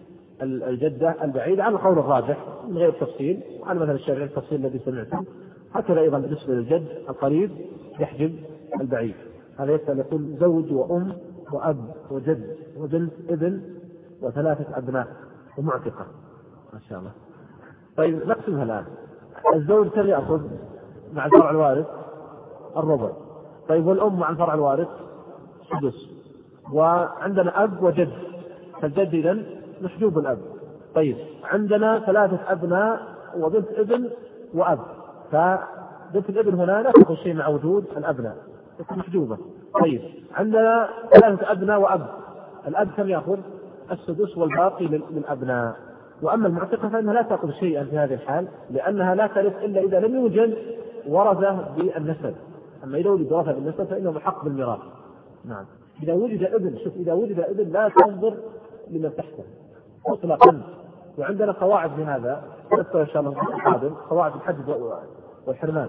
الجدة البعيدة على القول الراجح من غير تفصيل، وعلى مثلا الشافعي التفصيل الذي سمعته. هكذا أيضا بالنسبة للجد القريب يحجب البعيد. هذا يسأل يقول: زوج وأم وأب وجد وبنت ابن وثلاثة أبناء ومعتقة. ما شاء الله. طيب نقسمها الآن. الزوج كم يأخذ مع الفرع الوارث؟ الربع. طيب والأم مع الفرع الوارث؟ سدس. وعندنا أب وجد، فالجد إذن محجوب الأب. طيب عندنا ثلاثة أبناء وبنت ابن وأب، فبنت الابن هنا لا تأخذ شيء مع وجود الأبناء، تكون محجوبة. طيب عندنا ثلاثة أبناء وأب، الأب كم يأخذ؟ السدس والباقي للأبناء. وأما المعتقة فإنها لا تأخذ شيئا في هذه الحال، لأنها لا ترث إلا إذا لم يوجد ورثة بالنسب. أما إذا وجد ورثة بالنسب فإنه حق بالميراث. نعم إذا وجد ابن، شوف إذا وجد ابن لا تنظر لمن تحته مطلقا. وعندنا قواعد لهذا نذكر إن شاء الله في القادم، قواعد الحجب والحرمان.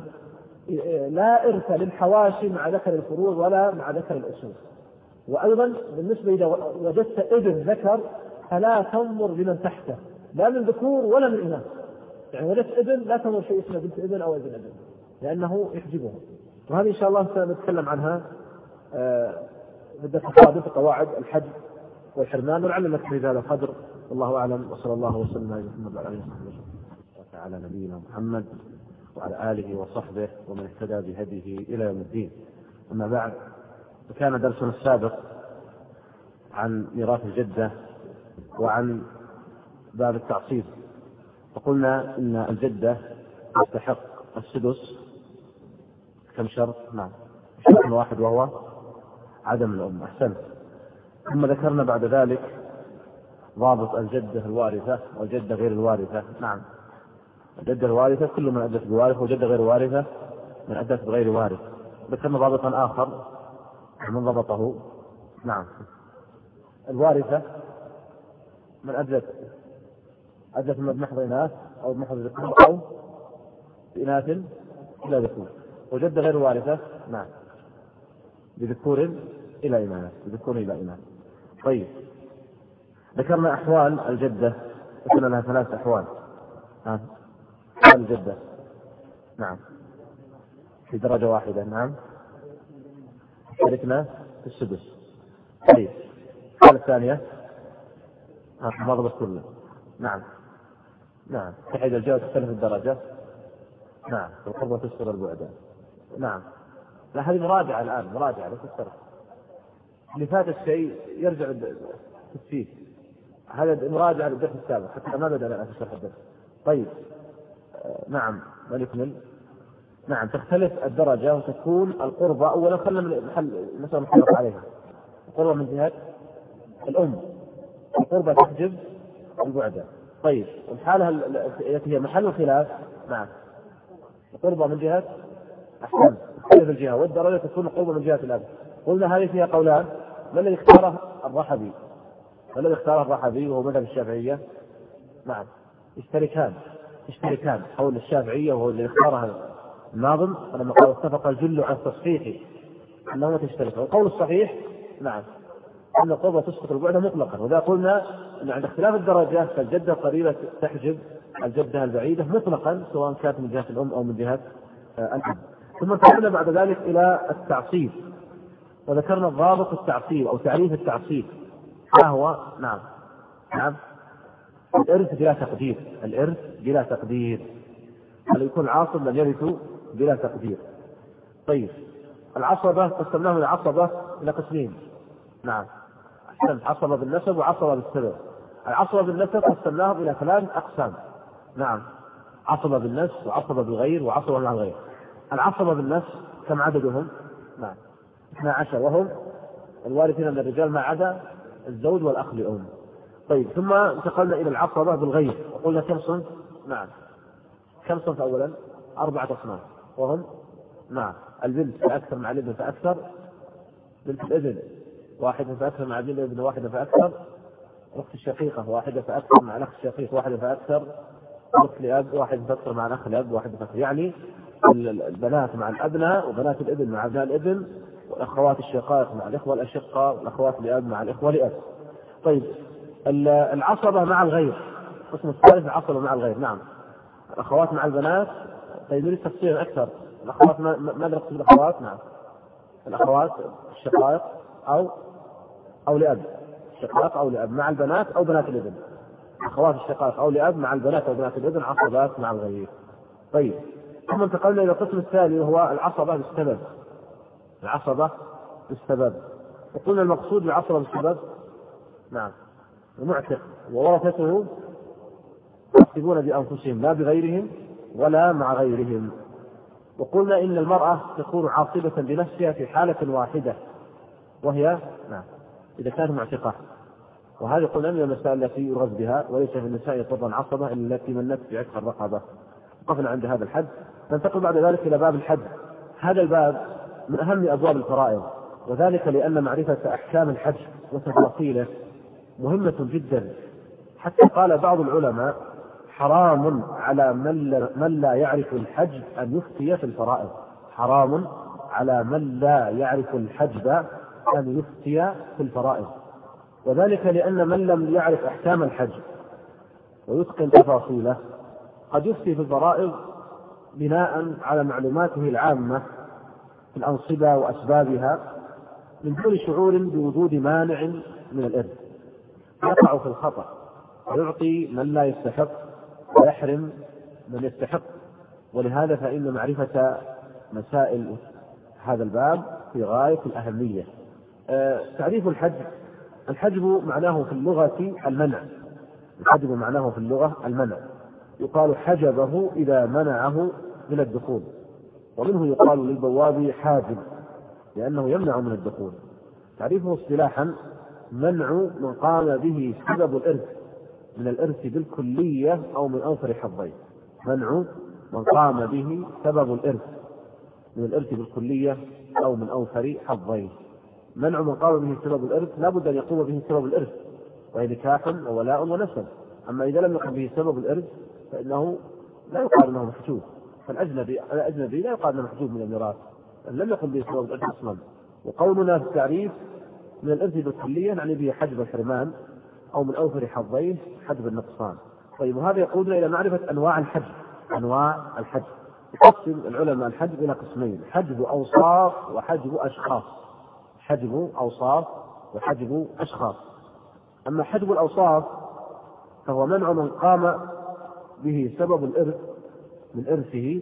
لا إرث للحواشي مع ذكر الفروض ولا مع ذكر الأصول. وأيضا بالنسبة إذا وجدت ابن ذكر فلا تنظر لمن تحته لا من ذكور ولا من إناث. يعني وجدت ابن لا تنظر شيء اسمه بنت ابن أو ابن ابن، لأنه يحجبه. وهذه إن شاء الله سنتكلم عنها بدأت القادم في قواعد الحج والحرمان، ولعل نكتفي بهذا القدر. والله أعلم، وصلى الله وسلم على محمد وعلى آله وعلى نبينا محمد وعلى آله وصحبه ومن اهتدى بهديه إلى يوم الدين. أما بعد، فكان درسنا السابق عن ميراث الجدة وعن باب التعصيب، فقلنا إن الجدة تستحق السدس كم شرط؟ نعم شرط واحد وهو عدم الأم. أحسنت. ثم ذكرنا بعد ذلك ضابط الجدة الوارثة والجدة غير الوارثة. نعم الجدة الوارثة كل من أدت بوارث، وجدة غير وارثة من أدت بغير وارث. ذكرنا ضابطا آخر من ضبطه. نعم. الوارثة من أدلت من محض إناث أو محض ذكور أو بإناث إلى ذكور، وجد غير وارثة نعم بذكور إلى إناث. طيب، ذكرنا أحوال الجدة، ذكرنا لها 3 أحوال. أحوال الجدة نعم في درجة واحدة. نعم شاركنا في السدس. طيب، الحالة الثانية مضبط كله. نعم تحيد الجوة تختلف الدرجة. نعم القربة تسقط البعد. نعم لا، هذه مراجعة الآن، مراجعة لا تسترح. اللي فات الشيء يرجع التسفيه، هذا مراجعة للدرس السابق حتى ما بدأ الآن في شرح الدرس. طيب نعم ونكمل. نعم تختلف الدرجة وتكون القربة أولا، خلنا من محل مثلا نحرق عليها. القربة من جهة الأم، القربة تحجب البعد. طيب الحالة التي هي محل الخلاف نعم القربة من جهة أحسن تختلف الجهة والدرجة تكون القربة من جهة الأب. قلنا هذه فيها قولان، ما الذي اختاره الرحبي وهو مذهب الشافعية؟ نعم يشتركان قول الشافعية وهو اللي اختاره الناظم لما قال اتفق الجل عن تصحيحه أنه تشترك. والقول الصحيح نعم أن القربة تسقط البعد مطلقا، وذا قلنا أن عند اختلاف الدرجة فالجدة القريبة تحجب الجدة البعيدة مطلقا سواء كانت من جهة الأم أو من جهة الأب. ثم انتقلنا بعد ذلك إلى التعصيب، وذكرنا ضابط التعصيب أو تعريف التعصيب. ما هو؟ نعم الإرث بلا تقدير، هل يكون عاصب من يرث بلا تقدير. طيب العصبة قسمناها العصبة إلى قسمين. نعم أحسنت، عصبة بالنسب وعصبة بالسبب. العصبة بالنسب قسمناهم إلى 3 أقسام. نعم عصبة بالنسب وعصبة بالغير وعصبة مع الغير. العصبة بالنسب كم عددهم؟ نعم 12، وهم الوارثين من الرجال ما عدا الزوج والأخ لأم. طيب ثم انتقلنا إلى العصبة بالغير وقلنا كم صنف؟ نعم كم صنف؟ أولا 4 أصناف، وهم نعم البنت فأكثر مع الابن فأكثر، بنت الابن 1 فأكثر مع ابن الابن 1 فأكثر، أخت الشقيقة 1 فأكثر مع الأخ الشقيق 1 فأكثر، أخت لأب 1 فأكثر مع الأخ لأب 1 فأكثر. يعني البنات مع الأبناء وبنات الابن مع أبناء الابن، والأخوات الشقائق مع الإخوة الأشقاء، والأخوات لأب مع الإخوة لأب. طيب العصبة مع الغير القسم الثالث العصبة مع الغير. نعم الأخوات مع البنات. طيب نريد تفصيل أكثر. الأخوات ماذا نقصد بالأخوات؟ نعم الأخوات الشقائق أو لأب، الشقائق أو لأب مع البنات أو بنات الابن، أخوات الشقائق أو لأب مع البنات أو بنات الابن، عصبات مع الغير. طيب ثم انتقلنا إلى القسم الثاني وهو العصبة بالسبب. وقلنا المقصود بالعصبة بالسبب نعم المعتق وورثته يحسبون بأنفسهم لا بغيرهم ولا مع غيرهم. وقلنا إن المرأة تكون عاصبة بنفسها في حالة واحدة وهي نعم إذا كانت معتقة، وهذه قلنا من المسائل التي يرغز بها، وليس في النساء طبعا عصبة إلا التي منت بعتق الرقبة. وقفنا عند هذا الحد. ننتقل بعد ذلك إلى باب الحد. هذا الباب من أهم أبواب الفرائض، وذلك لأن معرفة أحكام الحج وتفاصيله مهمة جدا، حتى قال بعض العلماء حرام على من لا يعرف الحج أن يفتي في الفرائض. حرام على من لا يعرف الحج أن يفتي في الفرائض، وذلك لأن من لم يعرف أحكام الحج ويتقن تفاصيله قد يفتي في الفرائض بناء على معلوماته العامة في الأنصبة وأسبابها من دون شعور بوجود مانع من الإرث، يقع في الخطأ ويعطي من لا يستحق ويحرم من يستحق. ولهذا فإن معرفة مسائل هذا الباب في غاية الأهمية. تعريف الحجب معناه في اللغة المنع. الحجب معناه في اللغة المنع، يقال حجبه إذا منعه من الدخول، ومنه يقال للبواب حاجب لأنه يمنع من الدخول. تعريفه اصطلاحا منع من قام به سبب الإرث من الإرث بالكلية أو من أوفر حظين. منع من قام به سبب الإرث من الإرث بالكلية أو من أوفر حظين. منع من قام به سبب الإرث لا بد أن يقوم به سبب الإرث، وهي نكاح وولاء ونسب. أما إذا لم يقم به سبب الإرث فإنه لا يقال أنه محجوب، فالأجنبي لا يقال أنه محجوب من الميراث، لم يقم به سبب الإرث أصلا. وقولنا في التعريف من الإرث بالكلية يعني به حجب الحرمان، أو من أوفر حظيه حجب النقصان. طيب، وهذا يقودنا إلى معرفة أنواع الحجب. أنواع الحجب يقسم العلماء الحجب إلى قسمين: حجب أوصاف وحجب أشخاص. حجب أوصاف وحجب أشخاص. أما حجب الأوصاف فهو منع من قام به سبب الإرث من إرثه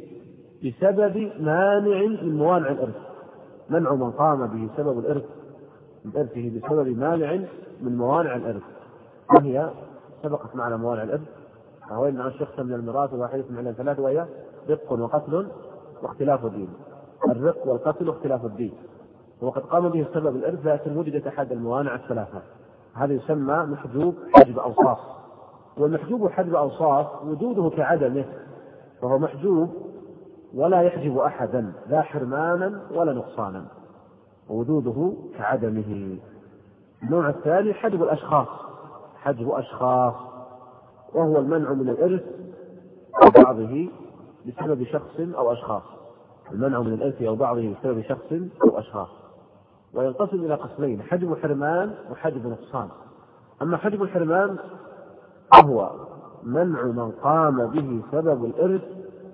بسبب مانع من موانع الإرث. منع من قام به سبب الإرث من إرثه بسبب مانع من موانع الإرث، وهي سبقت معنا موانع الإرث، وهو يمنع الشخص من الميراث واحدة من علم ثلاث، وهي رق وقتل واختلاف الدين. الرق والقتل واختلاف الدين، وقد قام به سبب الإرث لكن وجدت أحد الموانع الثلاثة، هذا يسمى محجوب حجب أوصاف. والمحجوب حجب أوصاف وجوده كعدمه، فهو محجوب ولا يحجب أحدا لا حرمانا ولا نقصانا، ووجوده كعدمه. النوع الثاني حجب الأشخاص. حجب أشخاص وهو المنع من الإرث أو بعضه بسبب شخص أو أشخاص. المنع من الإرث أو بعضه بسبب شخص أو أشخاص، وينقسم إلى قسمين: حجب حرمان وحجب نقصان. أما حجب الحرمان فهو منع من قام به سبب الإرث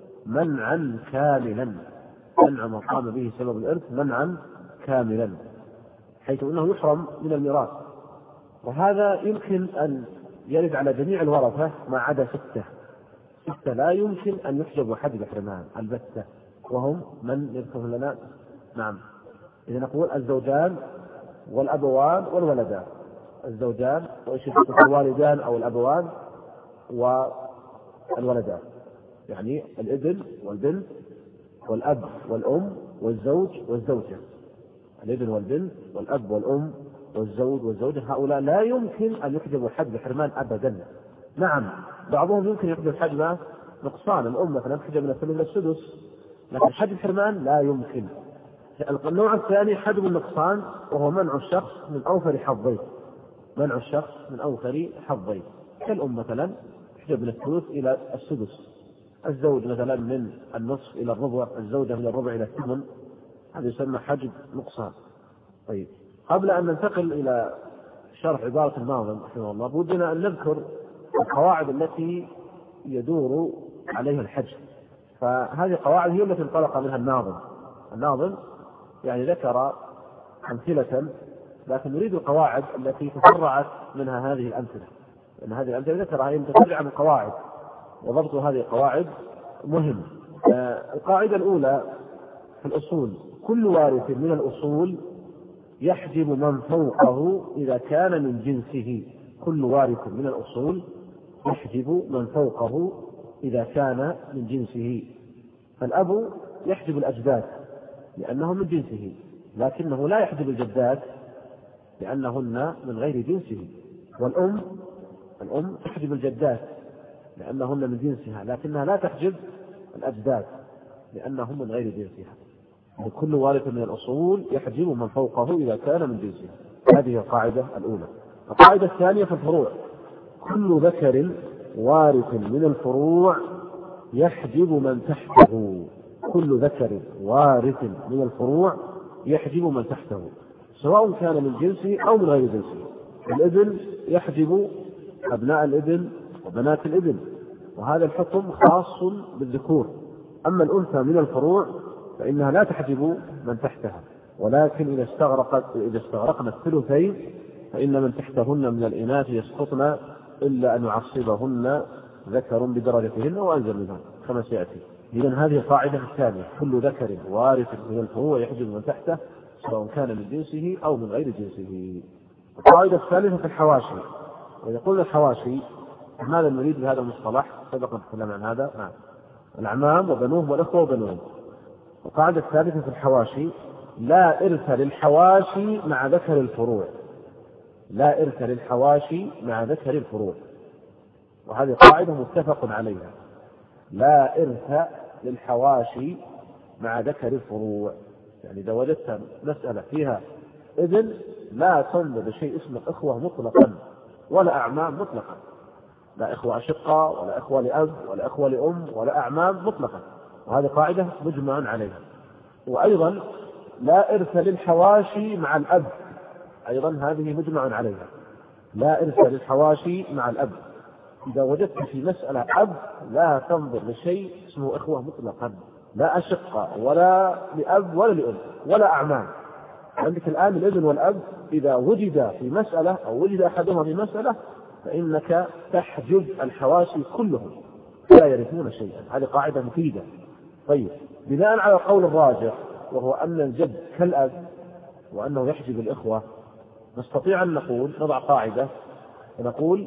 منعا كاملا. منع من قام به سبب الإرث منعا كاملا، حيث أنه يحرم من الميراث، وهذا يمكن أن يرد على جميع الورثة ما عدا ستة لا يمكن أن يحجبوا حجب حرمان البتة، وهم من يذكر لنا. نعم، إذا نقول الزوجان والأبوان والولدان. الزوجان ويشبه الوالدان أو الأبوان والولدان، يعني الابن والبنت والأب والأم والزوج والزوجة. الابن والبنت والأب والأم والزوج والزوجة، هؤلاء لا يمكن أن يحجبوا حجب حرمان أبدا. نعم، بعضهم يمكن يحجب حجب نقصان، الأم مثلا تحجب من الثلث إلى السدس، لكن حجب حرمان لا يمكن. النوع الثاني حجب النقصان، وهو منع الشخص من أوفر حظيه. منع الشخص من أوفر حظيه، كالأم مثلا تحجب من الثلث إلى السدس، الزوج مثلا من النصف إلى الربع، الزوجة من الربع إلى الثمن، هذا يسمى حجب نقصان. طيب، قبل أن ننتقل إلى شرح عبارة الناظم رحمه الله، بدنا أن نذكر القواعد التي يدور عليها الحجب. فهذه القواعد هي التي انطلق منها الناظم يعني ذكر أمثلة، لكن نريد القواعد التي تفرعت منها هذه الأمثلة، لأن هذه الأمثلة ذكرها هي متفرعة من قواعد، وضبط هذه القواعد مهم. القاعدة الأولى في الأصول: كل وارث من الأصول يحجب من فوقه إذا كان من جنسه. كل وارث من الأصول يحجب من فوقه إذا كان من جنسه. فالأب يحجب الأجداد لأنهم من جنسه، لكنه لا يحجب الجدات لأنهن من غير جنسه. والأم تحجب الجدات لأنهن من جنسها، لكنها لا تحجب الأجداد لأنهم من غير جنسها. كل وارث من الأصول يحجب من فوقه إذا كان من جنسه. هذه القاعدة الأولى. القاعدة الثانية في الفروع: كل ذكر وارث من الفروع يحجب من تحته. كل ذكر وارث من الفروع يحجب من تحته، سواء كان من جنسه أو من غير جنسه. الابن يحجب أبناء الابن وبنات الابن، وهذا الحكم خاص بالذكور. أما الأنثى من الفروع فإنها لا تحجب من تحتها، ولكن إذا استغرقنا الثلثين فإن من تحتهن من الإناث يسقطن إلا أن يعصبهن ذكر بدرجتهن وأنزل منها كما سيأتي. إذن هذه القاعدة الثانية: كل ذكر وارث من الفروع يحجب من تحته سواء كان من جنسه أو من غير جنسه. القاعدة الثالثة في الحواشي. وإذا قلنا الحواشي ماذا نريد بهذا المصطلح؟ سبق أن تكلمنا عن هذا. الأعمام وبنوهم والأخوة وبنوهم. القاعدة الثالثة في الحواشي: لا إرث للحواشي مع ذكر الفروع. لا إرث للحواشي مع ذكر الفروع، وهذه قاعدة متفق عليها. لا إرث للحواشي مع ذكر الفروع، يعني إذا وجدت مسألة فيها إذن لا تنظر لشيء اسمه إخوة مطلقا ولا أعمام مطلقا، لا إخوة أشقاء ولا إخوة لأب ولا إخوة لأم ولا أعمام مطلقا، وهذه قاعدة مجمع عليها. وأيضا لا إرث للحواشي مع الأب، أيضا هذه مجمع عليها، لا إرث للحواشي مع الأب. إذا وجدت في مسألة أب لا تنظر لشيء اسمه إخوة مطلقا، لا أشقاء ولا لأب ولا لأم ولا أعمام. عندك الآن الابن والأب إذا وجد في مسألة أو وجد أحدهما في مسألة فإنك تحجب الحواشي كلهم لا يرثون شيئا. هذه قاعدة مفيدة. طيب، بناء على القول الراجح وهو أن الجد كالأب وأنه يحجب الإخوة، نستطيع أن نقول نضع قاعدة ونقول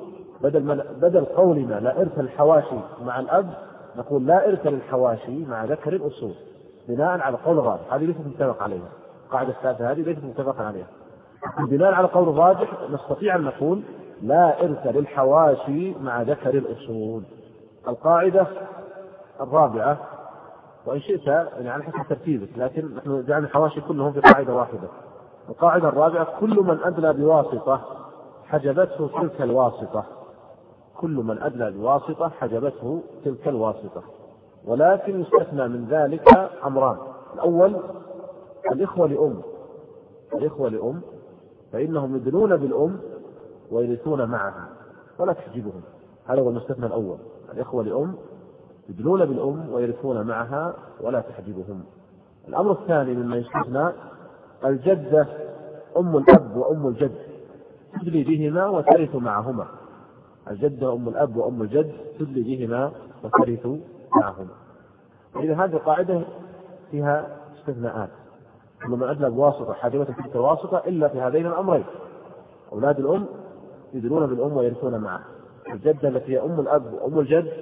بدل قولنا لا إرث الحواشي مع الأب نقول لا إرث للحواشي مع ذكر الأصول، بناء على القول الراجح. هذه ليست متفق عليها، القاعدة الثالثة هذه ليست متفق عليها. بناء على القول الراجح نستطيع أن نقول لا إرث للحواشي مع ذكر الأصول. القاعدة الرابعة، وإن شئت يعني على حسب ترتيبك، لكن نحن جعلنا الحواشي كلهم في قاعدة واحدة. القاعدة الرابعة: كل من أدلى بواسطة حجبته تلك الواسطة، كل من أدلى بواسطة حجبته تلك الواسطة. ولكن يستثنى من ذلك أمران: الأول الإخوة لأم، الإخوة لأم فإنهم يدلون بالأم ويرثون معها ولا تحجبهم، هذا هو المستثنى الأول. الإخوة لأم يدلون بالأم ويرثون معها ولا تحجبهم. الأمر الثاني مما يستثنى: الجدة أم الأب وأم الجد تدلي بهما وترث معهما، الجدة أم الأب وأم الجد تدلي بهما وترث معهما. إذا هذه القاعدة فيها استثناءات، من أدلى بواسطة حاجبة تلك الواسطة إلا في هذين الأمرين: أولاد الأم يدلون بالأم ويرثون معها، الجدة التي هي أم الأب وأم الجد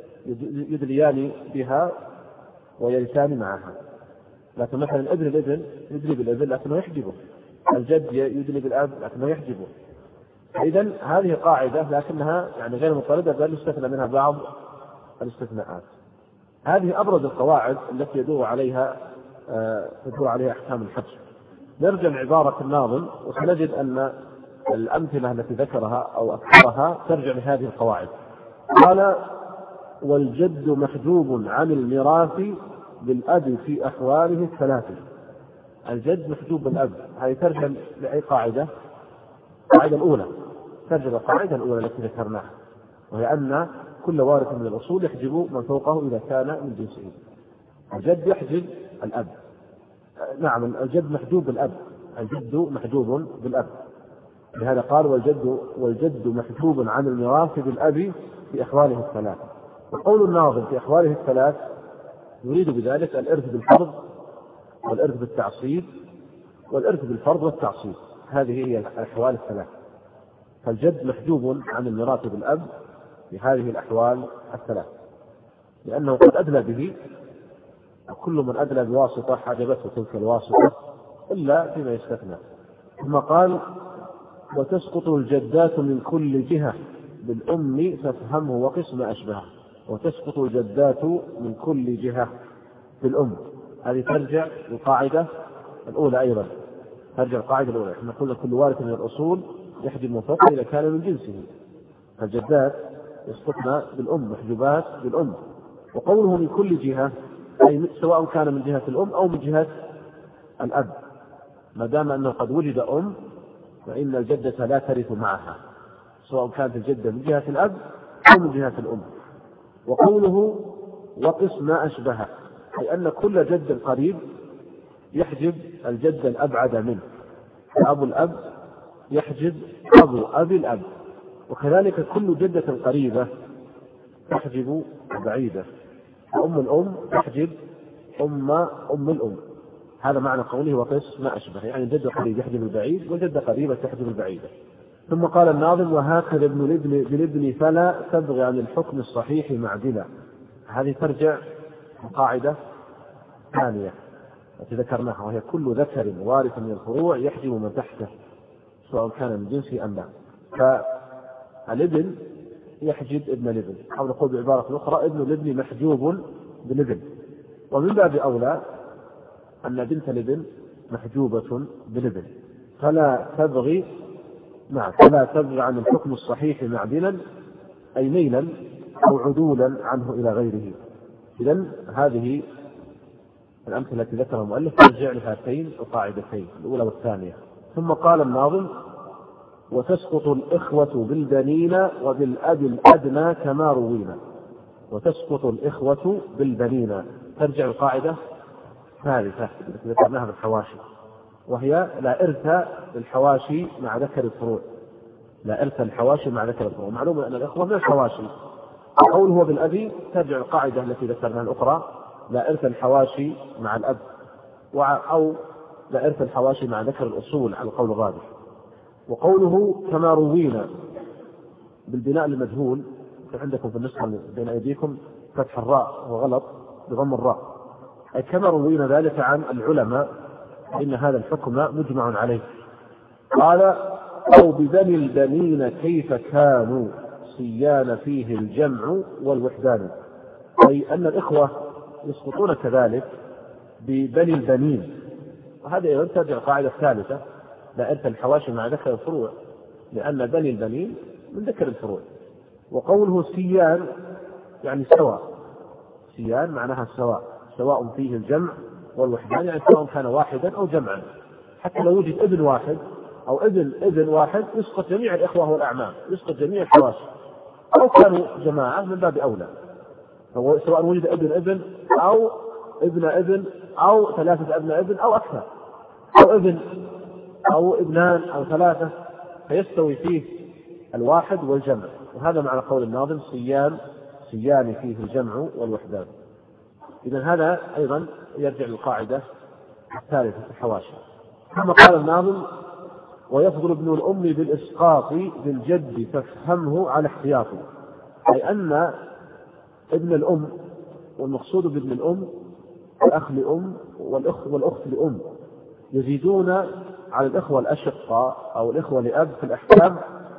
يدليان بها ويرثان معها. لكن مثلا ابن الابن يدلي بالابن لكنه يحجبه، الجد يدلي بالأب لكنه يحجبه. إذن هذه قاعدة لكنها يعني غير مطردة، بل يستثنى منها بعض الاستثناءات. هذه أبرز القواعد التي تدور عليها أحكام الحج. نرجع لعبارة الناظم وسنجد أن الأمثلة التي ذكرها أو أكثرها ترجع لهذه القواعد. قال: والجد محجوب عن الميراث بالأب في أحواله الثلاثة. الجد محجوب بالأب، هذه ترجع لأي قاعدة؟ القاعدة الأولى، ترجع للقاعدة الأولى التي ذكرناها، وهي أن كل وارث من الأصول يحجب من فوقه إذا كان من جنسه. الجد يحجب الأب، نعم الجد محجوب بالأب، الجد محجوب بالأب، لهذا قال: والجد محجوب عن الميراث بالأب في أحواله الثلاث. وقول الناظم في أحواله الثلاث يريد بذلك الإرث بالفرض والإرث بالتعصيب والإرث بالفرض والتعصيب، هذه هي الأحوال الثلاث. فالجد محجوب عن الميراث بالأب في هذه الأحوال الثلاث، لأنه قد أدلى به، وكل من أدلى بواسطة حجبته تلك الواسطة إلا فيما يستثنى. ثم قال: وتسقط الجدات من كل جهة بالأم فافهمه وقس ما أشبهه. وتسقط الجدات من كل جهة بالأم، هذه ترجع للقاعدة الأولى أيضا، ترجع القاعدة الأولى. احنا قلنا كل وارث من الأصول يحجب من فوقه إذا كان من جنسه، فالجدات يسقطن بالأم، محجوبات بالأم. وقوله من كل جهة أي سواء كان من جهة الأم أو من جهة الأب، ما دام أنه قد وجد أم فإن الجدة لا ترث معها، سواء كانت الجدة من جهة الأب أو من جهة الأم. وقوله وقس ما أشبهه أي أن كل جد قريب يحجب الجد الأبعد منه، أبو الأب يحجب أبو أبي الأب، وكذلك كل جدة قريبة تحجب بعيدة، أم الأم تحجب أم الأم. هذا معنى قوله وقس ما أشبه، يعني جد قريب يحجب البعيد وجد قريبة تحجب البعيدة. ثم قال الناظم: وهكذا ابن بالابن فلا تبغي عن الحكم الصحيح معدلا. هذه ترجع القاعدة ثانية التي ذكرناها، وهي كل ذكر وارث من الفروع يحجب من تحته سواء كان من جنسه أم لا. فالابن يحجب ابن الابن، أو نقول بعبارة أخرى ابن الابن محجوب بالابن. ومن باب أولى أن بنت الابن محجوبة بالابن، فلا تبغي عن الحكم الصحيح معدلا أي ميلا أو عدولا عنه إلى غيره. إذن هذه الأمثلة التي ذكرها المؤلف ترجع لهاتين القاعدتين الأولى والثانية. ثم قال الناظم: وتسقط الإخوة بالبنين وبالأب الأدنى كما روينا. وتسقط الإخوة بالبنين ترجع القاعدة ثالثة التي ذكرناها في الحواشي، وهي لا إرث للحواشي مع ذكر الفروع. لا إرث للحواشي مع ذكر الفروع. معلوم أن الإخوة من الحواشي. قوله بالأبي ترجع القاعدة التي ذكرناها الأخرى: لا إرث الحواشي مع الأب، أو لا إرث الحواشي مع ذكر الأصول على القول الراجح. وقوله كما روينا بالبناء المجهول عندكم في النسخة بين أيديكم فتح الراء وغلط بضم الراء، أي كما روينا ذلك عن العلماء إن هذا الحكم مجمع عليه. قال: أو ببني البنين كيف كانوا صيان فيه الجمع والوحدان، أي أن الإخوة يسقطون كذلك ببني البنين. وهذا يرتجع القاعدة الثالثة: لا إرث الحواشي مع ذكر الفروع، لأن بني البنين من ذكر الفروع. وقوله سيان يعني سواء، سيان معناها سواء فيه الجمع والوحدان، يعني سواء كان واحدا أو جمعا. حتى لو وجد ابن واحد أو ابن واحد يسقط جميع الإخوة والأعمام، يسقط جميع الحواشي، أو كانوا جماعة من باب أولى، سواء وجد ابن أو ابن أو ثلاثة ابن أو أكثر، أو ابن أو ابنان أو ثلاثة، فيستوي فيه الواحد والجمع. وهذا معنى قول الناظم: سيان فيه الجمع والوحدان. إذن هذا أيضا يرجع للقاعدة الثالثة في الحواشي. ثم قال الناظم: ويفضل ابن الأم بالإسقاط بالجد فافهمه على احتياطه، أي أن ابن الأم، والمقصود بابن الأم الأخ لأم والأخت لأم، يزيدون على الإخوة الأشقاء أو الإخوة لأب في الأحكام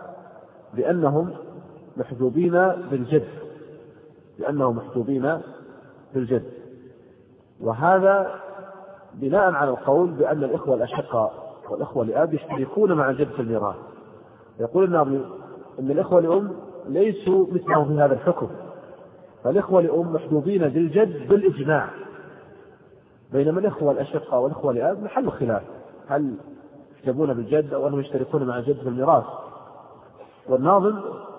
لأنهم محجوبين بالجد، وهذا بناء على القول بأن الإخوة الأشقاء والإخوة لأب يشتركون مع الجد في الميراث. يقول الناظم أن الإخوة لأم ليسوا مثلهم في هذا الحكم، فالإخوة لأم محجوبين بالجد بالإجماع، بينما الإخوة الأشقاء والإخوة لأب محل خلاف، هل يحجبون بالجد أو أنهم يشتركون مع الجد في الميراث. والناظم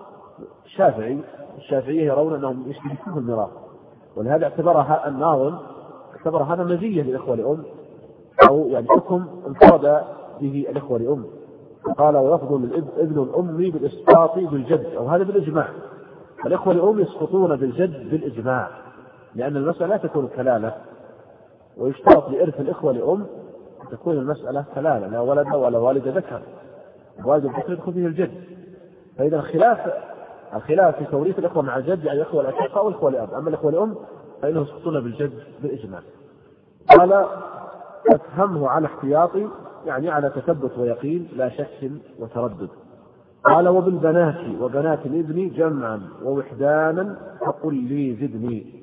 الشافعية يرون أنهم يشتركون في الميراث، ولهذا اعتبرها الناظم هذا مزية للإخوة لأم، أو يعني حكم انفرد به الإخوة لأم. قال: ويفضل ابن الأم بالإسقاط بالجد، أو هذا بالإجماع. الإخوة لأم يسقطون بالجد بالإجماع، لأن المسألة لا تكون كلالة، ويشترط لإرث الإخوة لأم تكون المسألة كلالة، لا ولد ولا والد ذكر، والد الذكر يدخل فيه الجد. فإذا الخلاف في توريث الإخوة مع الجد يعني الإخوة الأشقاء والإخوة لأب، أما الإخوة لأم فإنهم يسقطون بالجد بالإجماع. قال: أفهمه على احتياطي، يعني على تثبت ويقين لا شك وتردد. قال: وبالبنات وبنات الابن جمعا ووحدانا فقل لي زدني.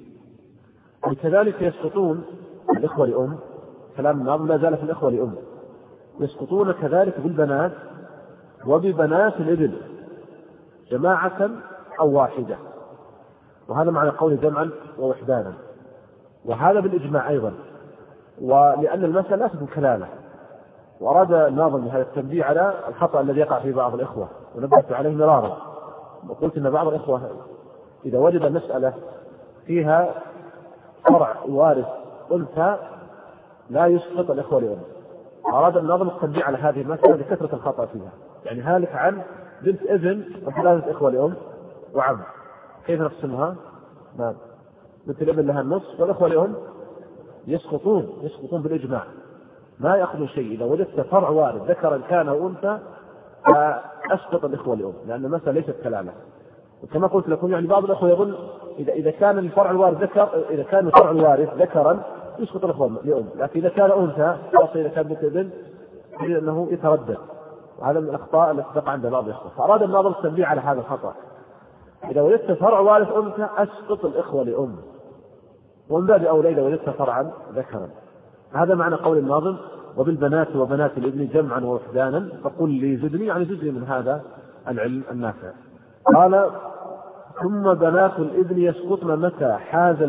وكذلك يسقطون الإخوة لأم، كلام الناظم لا زال في الإخوة لأم، يسقطون كذلك بالبنات وببنات الابن جماعة أو واحدة، وهذا معنى قول جمعا ووحدانا، وهذا بالإجماع أيضا، ولأن المسألة لا تكون كلالة. وأراد الناظم بهذا التنبيه على الخطأ الذي يقع في بعض الإخوة، ونبهت عليه مرارا، وقلت أن بعض الإخوة إذا وجد المسألة فيها فرع وارث أنثى لا يسقط الإخوة لأم. أراد الناظم التنبيه على هذه المسألة لكثرة الخطأ فيها، يعني هالك عن بنت ابن وثلاثة إخوة لأم وعم، كيف نقسمها؟ نعم، بنت الابن لها النصف، والإخوة لأم يسقطون بالإجماع، ما يأخذوا شيء. إذا وجدت فرع وارث ذكرا كان أو أنثى فأسقط الإخوة لأم، لأن المسألة ليست كلالة. وكما قلت لكم يعني بعض الأخوة يظن إذا كان الفرع الوارث إذا كان الفرع الوارث ذكرا يسقط الإخوة لأم، لكن إذا كان أنثى خاصة إذا كان بنت ابن يجب أنه يتردد، وهذا من الأخطاء التي تقع عند بعض الإخوة. فأراد الناظم التنبيه على هذا الخطأ، إذا وجدت فرع وارث أنثى أسقط الإخوة لأم، ومن باب أولى إذا وجدت فرعا ذكرا. هذا معنى قول الناظم: وبالبنات وبنات الابن جمعا ووحدانا فقل لي زدني، يعني زدني من هذا العلم النافع. قال ثم بنات الابن يسقطن متى حاز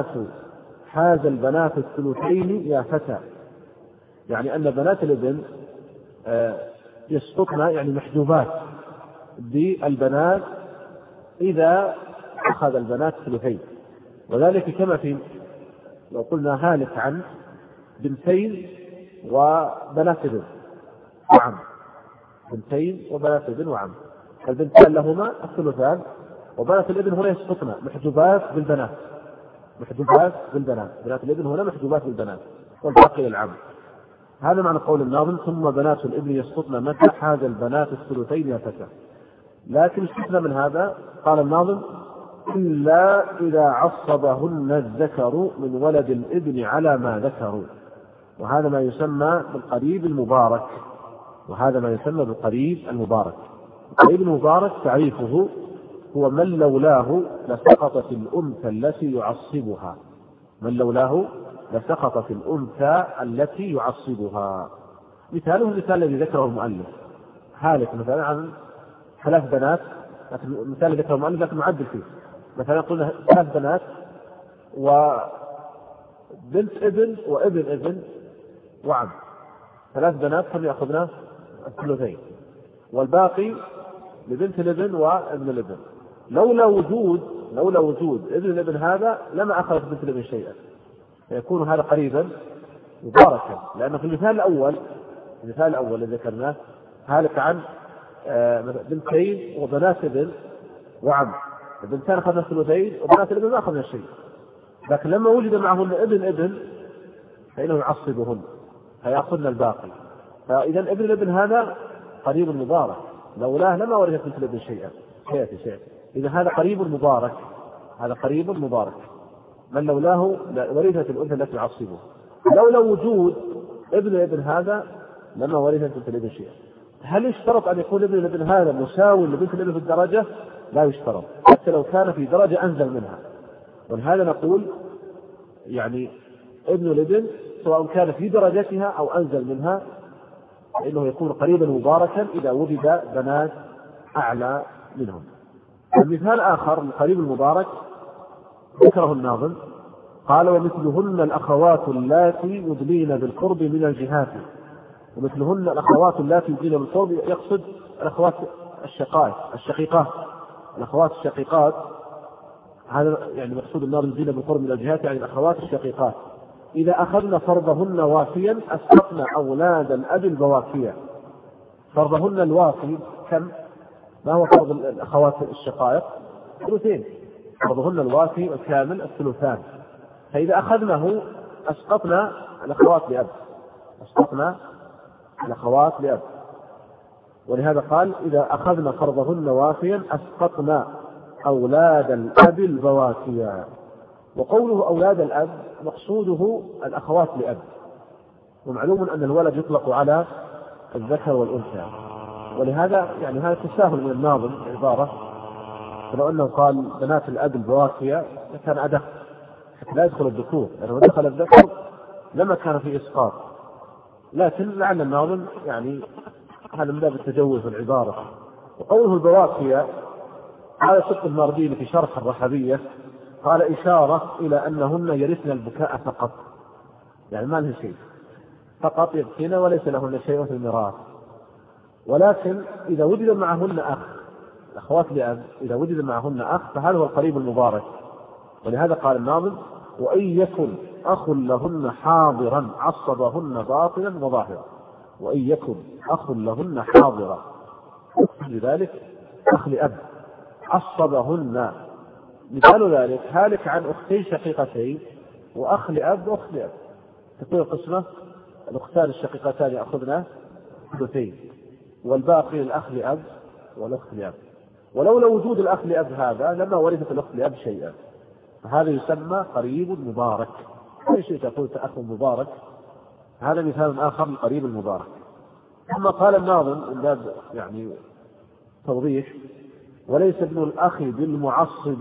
البنات الثلثين يا فتى، يعني أن بنات الابن يسقطن يعني محجوبات بالبنات إذا أخذ البنات ثلثين، وذلك كما في لو قلنا هالك عن بنتين وبنات ابن وعم، بنتين وبنات ابن وعم، البنتان لهما الثلثان، وبنات الابن هنا يسقطن محجوبات بالبنات، بنات الابن هنا محجوبات بالبنات والباقي للعم. هذا معنى قول الناظم ثم بنات الابن يسقطن متى حاز البنات الثلثين يا فتى. لكن استثنى من هذا قال الناظم إلا إذا عصبهن الذكر من ولد الابن على ما ذكروا، وهذا ما يسمى بالقريب المبارك. القريب المبارك تعريفه هو من لولاه لسقطت الأنثى التي يعصبها. مثاله مثال الذي ذكره المؤلف هالك مثلا عن 3 بنات، مثال الذي ذكره المؤلف لكن معدل فيه، مثلا قلنا 3 بنات وبنت ابن وابن ابن وعم، 3 بنات هم يأخذنا الثلثين والباقي لبنت الابن وابن الابن. لولا وجود ابن الابن هذا لما أخذت بنت الابن شيئا، فيكون هذا قريبا مباركا، لأنه في المثال الأول الذي ذكرناه هالك عن بنتين وبنات ابن وعم، البنتان أخذنا الثلثين وبنات الابن ما أخذنا شيء، لكن لما وجد معهن ابن فإنه يعصبهن فيأخذنا الباقي، فإذا ابن الابن هذا قريب مبارك، لولاه لما ورثت بنت الابن شيئا. إذا هذا قريب مبارك، من لولاه ورثت الأنثى التي تعصبه. لولا وجود ابن الابن هذا لما ورثت بنت الابن شيئا. هل يشترط أن يكون ابن الابن هذا مساوي لبنت الابن في الدرجة؟ لا يشترط، حتى لو كان في درجة أنزل منها. ولهذا نقول يعني ابن الابن سواء كان في درجتها أو أنزل منها فإنه يكون قريبا مباركا إذا وجد بنات أعلى منهم. المثال آخر القريب المبارك ذكره الناظم قال ومثلهن الأخوات اللاتي يدلين بالقرب من الجهات. ومثلهن الأخوات اللاتي يدلين بالقرب يقصد الأخوات الشقيقات، الأخوات الشقيقات، هذا يعني مقصود الناظم يدلين بالقرب من الجهات يعني الأخوات الشقيقات إذا أخذن فرضهن وافيا أسقطن أولاد الأب البواكية. فرضهن الوافي كم؟ ما هو فرض الأخوات الشقائق؟ ثلثين. فرضهن الوافي الكامل الثلثان، فإذا أخذنه أسقطنا الأخوات لأب. ولهذا قال إذا أخذنا فرضهن وافيا أسقطنا أولاد الأب البواكية. وقوله أولاد الأب مقصوده الأخوات لأب، ومعلوم أن الولد يطلق على الذكر والأنثى، ولهذا يعني هذا تساهل من الناظم العبارة، فلو أنه قال بنات الأب البواكية كان أدق حتى لا يدخل الذكور، لأنه دخل الذكر لما كان في إسقاط، لكن لعل الناظم يعني هذا من باب التجوز في العبارة. وقوله البواكية هذا شق الماردين في شرح الرحبية قال إشارة إلى أنهن يرثن البكاء فقط، يعني ما له شيء، فقط يبكين وليس لهن شيء في الميراث. ولكن إذا وجد معهن أخ، الأخوات لأب إذا وجد معهن أخ فهذا هو القريب المبارك. ولهذا قال الناظم وإن يكن أخ لهن حاضرا عصبهن باطلا وظاهرا. وإن يكن أخ لهن حاضرا، لذلك أخ لأب عصبهن. مثال ذلك هالك عن أختين شقيقتين وأخ لأب وأخ لأب، تكون القسمة الأختان الشقيقتان يأخذنا ثلثين والباقي الأخ لأب والأخت لأب. ولولا وجود الأخ لأب هذا لما ورثت الأخت لأب شيئا، فهذا يسمى قريب مبارك. أي شيء تقول أخ مبارك، هذا مثال آخر لقريب المبارك. ثم قال الناظم من باب يعني توضيح وليس ابن الأخ بالمعصب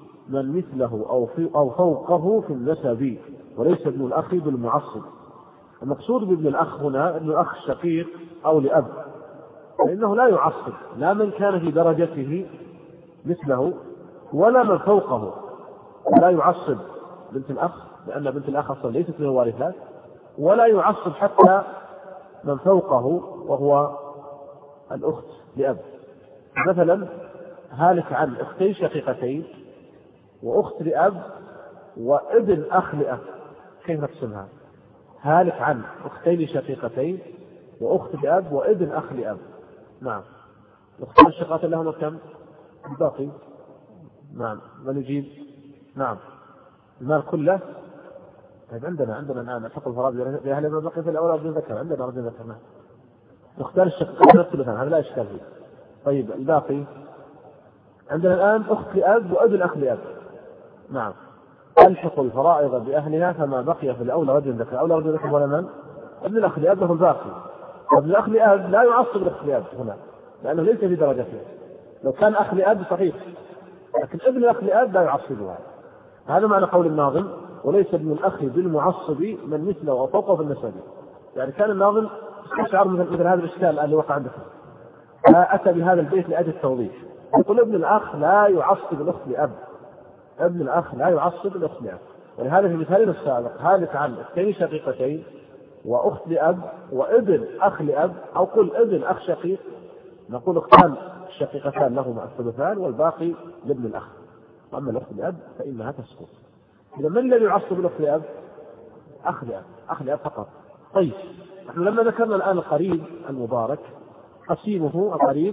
من مثله أو فوقه في النسب. وليس ابن الأخ بالمعصب، المقصود بابن الأخ هنا ابن الأخ الشقيق أو لأب، فإنه لا يعصب لا من كان في درجته مثله ولا من فوقه. لا يعصب بنت الأخ لأن بنت الأخ أصلا ليست من الوارثات، ولا يعصب حتى من فوقه وهو الأخت لأب. مثلا هالك عن أختين شقيقتين وأخت لأب وابن أخ لأب، كيف نقسمها؟ هالك عن أختين شقيقتين وأخت لأب وابن أخ لأب. نعم. الأختين الشقيقتين لهما كم؟ الباقي. نعم. من يجيب؟ نعم. المال كله. طيب عندنا الآن حق الفرائض لأهل ما بقي في الأولى بدون ذكر، عندنا رجل ذكر. نعم. نختار الشقيقتين الثلثان، هذا لا إشكال فيه. طيب الباقي عندنا الآن أخت لأب وابن أخ لأب. نعم. ألحق الفرائض بأهلها فما بقي في الأولى رجل ذكر. أولى رجل ذكر ولا من؟ ابن الأخ لأب له الباقي. ابن الأخ لأب لا يعصب الأخ لأب هنا لأنه ليس في درجته. لو كان أخ لأب صحيح، لكن ابن الأخ لأب لا يعصبها. هذا معنى قول الناظم وليس ابن الأخ بالمعصب من مثله وفوقه في النسب. يعني كان الناظم يشعر مثل هذا الإشكال اللي وقع عندكم، أتى بهذا البيت لأجل التوضيح. يقول ابن الأخ لا يعصب الأخ لأب، ابن الأخ لا يعصب الأخ لأب. ولهذا في مثالنا السابق هالك عن أختين شقيقتين وأخت لأب وابن أخ لأب، أو قل ابن أخ شقيق، نقول أختان الشقيقتان لهما الثلثان والباقي لابن الأخ. أما الأخت لأب فإنها تسقط. إذا من الذي يعصب الأخت لأب؟ أخ لأب فقط. طيب نحن لما ذكرنا الآن القريب المبارك قسيمه القريب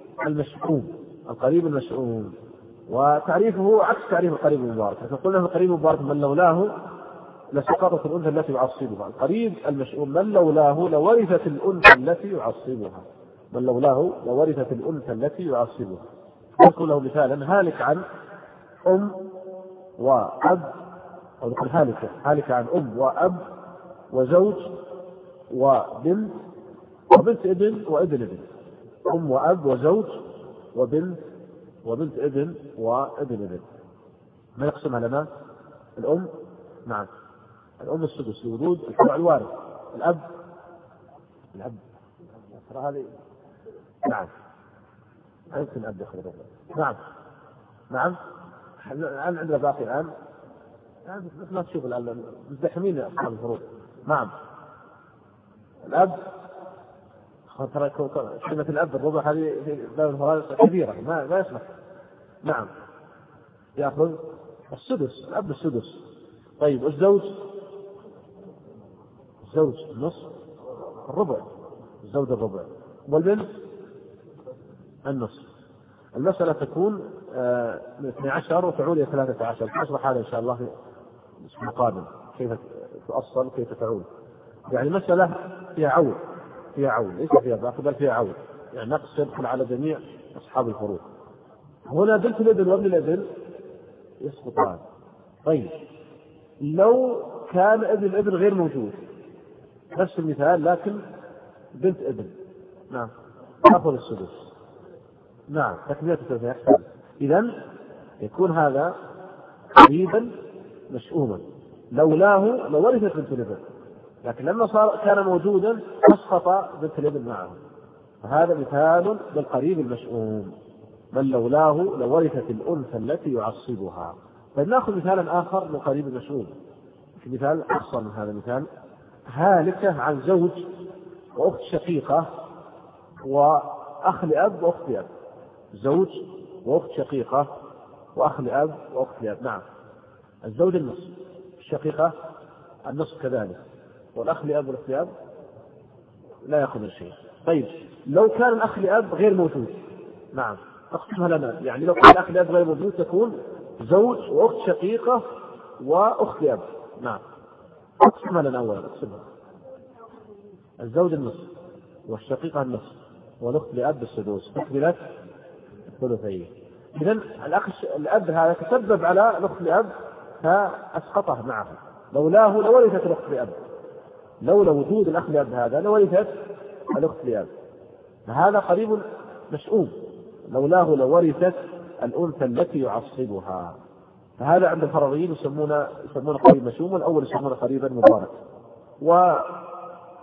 المشؤوم، وتعريفه عكس تعريف القريب المبارك. إذا قلنا القريب المبارك من لولاه لسقطت الأنثى التي يعصبها، القريب المشؤوم من لولاه لورثت الأنثى التي يعصبها. نقول له مثالا هالك عن أم وأب، أو نقول هالك عن أم وأب وزوج وبنت ابن وابن ابن. أم وأب وزوج وبنت ابن وابن ابن. ما يقسمها لنا الأم؟ نعم. الأم السدس لوجود الفرع الوارث. الأب هذه نعم يمكن الأب يأخذ الربع. نعم الآن عندنا باقي الآن مثل ما تشوف الآن مزدحمين أصحاب الفروض. نعم الأب ترى كلمة الأب الربع هذه في باب الفرائض كبيرة ما يسمح. نعم يأخذ السدس، الأب السدس. طيب الزوج النصف، الربع، الزوج الربع، والبنت النصف. المسألة تكون من 12 وتعود إلى 13. نشرح هذا إن شاء الله في الأسبوع القادم كيف تؤصل وكيف تعود. يعني مسألة فيها عون ليس فيها باقي بل فيها عون، يعني نقص يدخل على جميع أصحاب الفروض. هنا بنت الابن وابن الابن يسقطان. طيب لو كان ابن الابن غير موجود نفس المثال لكن بنت ابن، نعم تأخذ السدس. نعم تكملة الثلاثة. إذن يكون هذا قريبا مشؤوما، لولاه لورثت بنت الابن، لكن لما كان موجودا أسقط بنت الابن معه. فهذا مثال بالقريب المشؤوم من لولاه لورثت الأنثى التي يعصبها. فنأخذ مثالا آخر من قريب المشؤوم، في مثال أحسن من هذا المثال هالكة عن زوج وأخت شقيقة وأخ لأب وأخت لأب. زوج وأخت شقيقة وأخ لأب وأخت لأب. نعم الزوج النصف، الشقيقة النصف كذلك، والأخ لأب والأخت لأب لا يأخذ شيء. طيب لو كان الأخ لأب غير موجود، نعم أقسمها لنا، يعني لو كان الأخ لأب غير موجود تكون زوج وأخت شقيقة وأخت لأب. نعم أقسمها لنا أولا، أقسمها الزوج النصف والشقيقة النصف والأخت لأب السدوس تكملت الثلثين. إذن الأب هذا تسبب على الأخت لأب فأسقطه معه، لولاه لورثت الأخت لأب، لولا وجود الأخ لأب هذا لورثت الأخت لأب. فهذا قريب مشؤوم، لولاه لورثت الأنثى التي يعصبها. فهذا عند الفرضيين يسمون قريب مشؤوم، والأول يسمونه قريبا مبارك.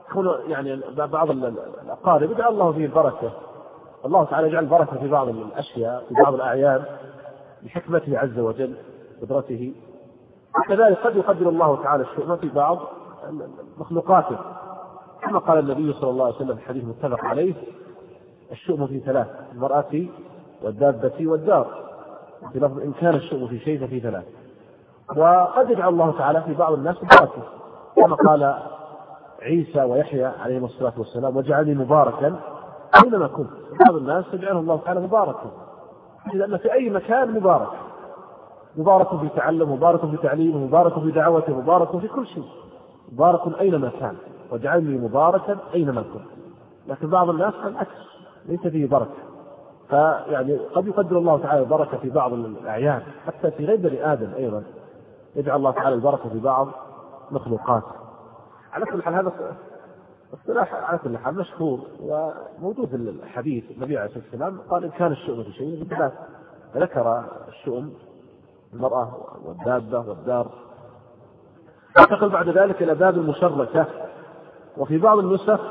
يكون يعني بعض الأقارب يجعل الله فيه البركة، الله تعالى يجعل البركة في بعض الأشياء في بعض الأعيان بحكمته عز وجل قدرته. كذلك قد يقدر الله تعالى الشؤم في بعض مخلوقاته، كما قال النبي صلى الله عليه وسلم في الحديث المتفق عليه: الشؤم في ثلاث: المرأة والدابة والدار. في لفظ إن كان الشؤم في شيء ففي ثلاث. وقد يجعل الله تعالى في بعض الناس بركة، كما قال عيسى ويحيى عليهم الصلاة والسلام: وجعلني مباركا أينما كنت. بعض الناس يجعله الله تعالى مباركا، لأن في أي مكان مبارك في تعلم، مبارك في تعليم، مبارك في دعوته، مبارك في كل شيء، مبارك أينما كان، وجعلني مباركا أينما كنت. لكن بعض الناس العكس، ليس فيه بركة. فيعني قد يقدر الله تعالى البركة في بعض الأعيان، حتى في غير بني آدم أيضا يجعل الله تعالى البركة في بعض مخلوقاته. على كل حال هذا اصطلاح على كل حال مشهور وموجود في الحديث. النبي عليه الصلاة والسلام قال: إن كان الشؤم في شيء فثلاث. فذكر الشؤم: المرأة والدابة والدار. انتقل بعد ذلك إلى باب المشركة، وفي بعض النسخ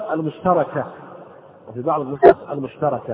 المشتركة،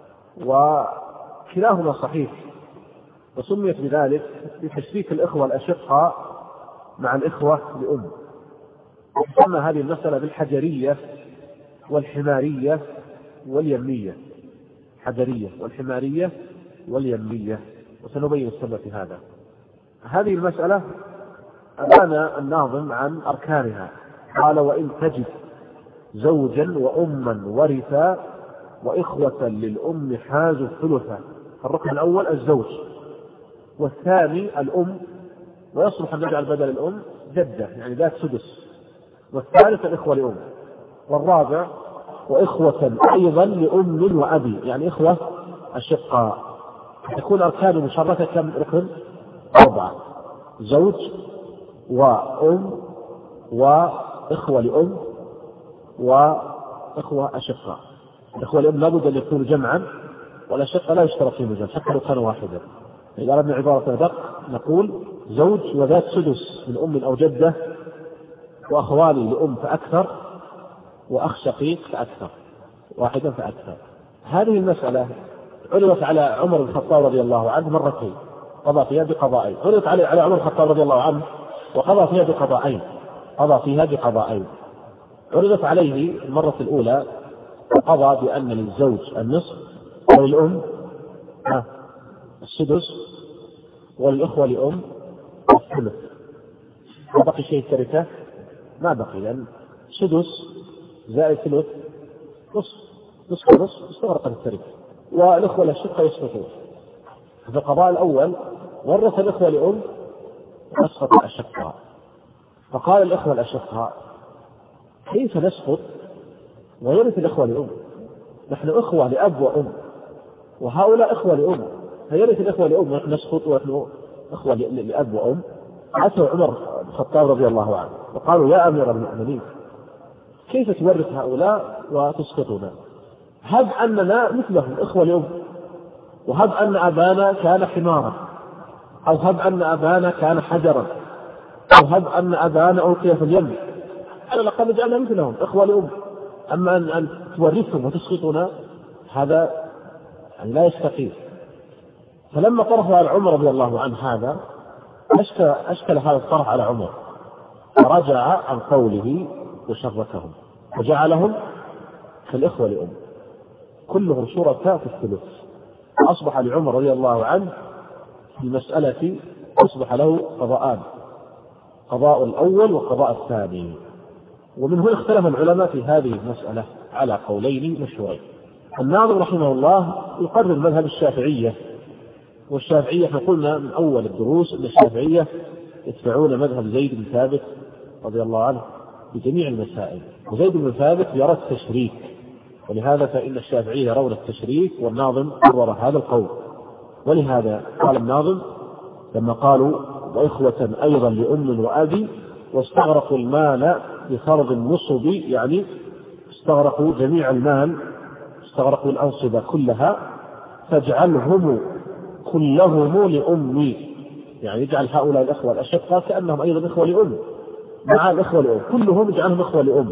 وكلاهما صحيح، وسميت بذلك لتشريك الإخوة الأشقاء مع الإخوة لأم. وتسمى هذه المسألة بالحجرية والحمارية واليمية. حجرية والحمارية واليمية، وسنبين السبب في هذا. هذه المسألة أبان الناظم عن أركانها، قال: وإن تجد زوجا وأما ورثا وإخوة للأم حازوا الثلثا. الركن الأول الزوج، والثاني الأم، ويصلح أن نجعل بدل الأم جدة يعني ذات سدس، والثالث الإخوة لأم، والرابع وإخوة أيضا لأم وأبي يعني إخوة أشقاء. تكون أركان مشركة كم ركن؟ 4: زوج وأم وإخوة لأم وإخوة أشقاء. الإخوة لأم لابد أن يكونوا جمعا، والأشقاء لا يشترك فيهم جمع حتى لو كانوا واحدا. إذا أردنا عبارة أدق نقول: زوج وذات سدس من أم أو جدة، وأخواني لأم فأكثر، وأخ شقيق فأكثر، واحدا فأكثر. هذه المسألة عرضت على عمر بن الخطاب رضي الله عنه مرتين، قضى فيها بقضائين. عرضت على عمر بن الخطاب رضي الله عنه وقضى فيها بقضائين. عرضت عليه المرة الأولى وقضى بأن للزوج النصف، وللأم السدس، وللإخوة لأم الثلث. ما بقي شيء التركة؟ ما بقي، لأن سدس زائد ثلث نصف استغرقت التركة، والإخوة الأشقاء يسقطون. في القضاء الأول ورث الإخوة لأم وأسقط الأشقاء. فقال الإخوة الأشقاء: كيف نسقط ويرث الإخوة لأم؟ نحن إخوة لأب وأم، وهؤلاء إخوة لأم، فيرث الإخوة لأم ونحن نسقط ونحن إخوة لأب وأم. أتوا عمر بن الخطاب رضي الله عنه وقالوا: يا أمير المؤمنين، كيف تورث هؤلاء وتسقطنا؟ هب أننا مثلهم إخوة لأم، وهب أن أبانا كان حمارا، أو هب أن أبانا كان حجرا، أو هب أن أبانا ألقي في اليم، على الأقل جعلنا مثلهم إخوة لأم. أما أن تورثهم وتسقطنا هذا يعني لا يستقيم. فلما طرحوا على عمر رضي الله عنه هذا أشكل هذا الطرح على عمر، فرجع عن قوله وشركهم وجعلهم كالإخوة لأم، كلهم شركاء في الثلث. أصبح لعمر رضي الله عنه في المسألة أصبح له قضاءان: قضاء الأول وقضاء الثاني. ومن هنا اختلف العلماء في هذه المسألة على قولين مشهورين. الناظم رحمه الله يقرر مذهب الشافعية، والشافعية احنا قلنا من أول الدروس أن الشافعية يتبعون مذهب زيد بن ثابت رضي الله عنه بجميع المسائل، وزيد بن ثابت يرى التشريك، ولهذا فإن الشافعية يرون التشريك، والناظم قرر هذا القول. ولهذا قال الناظم لما قالوا: وإخوة أيضا لأم وأبي، واستغرقوا المال بفرض النصب، يعني استغرقوا جميع المال، استغرقوا الأنصبة كلها، فاجعلهم كلهم لأمي، يعني يجعل هؤلاء الأخوة الأشقاء كأنهم أيضا إخوة لأم مع الإخوة لأم، كلهم يجعلهم إخوة لأم.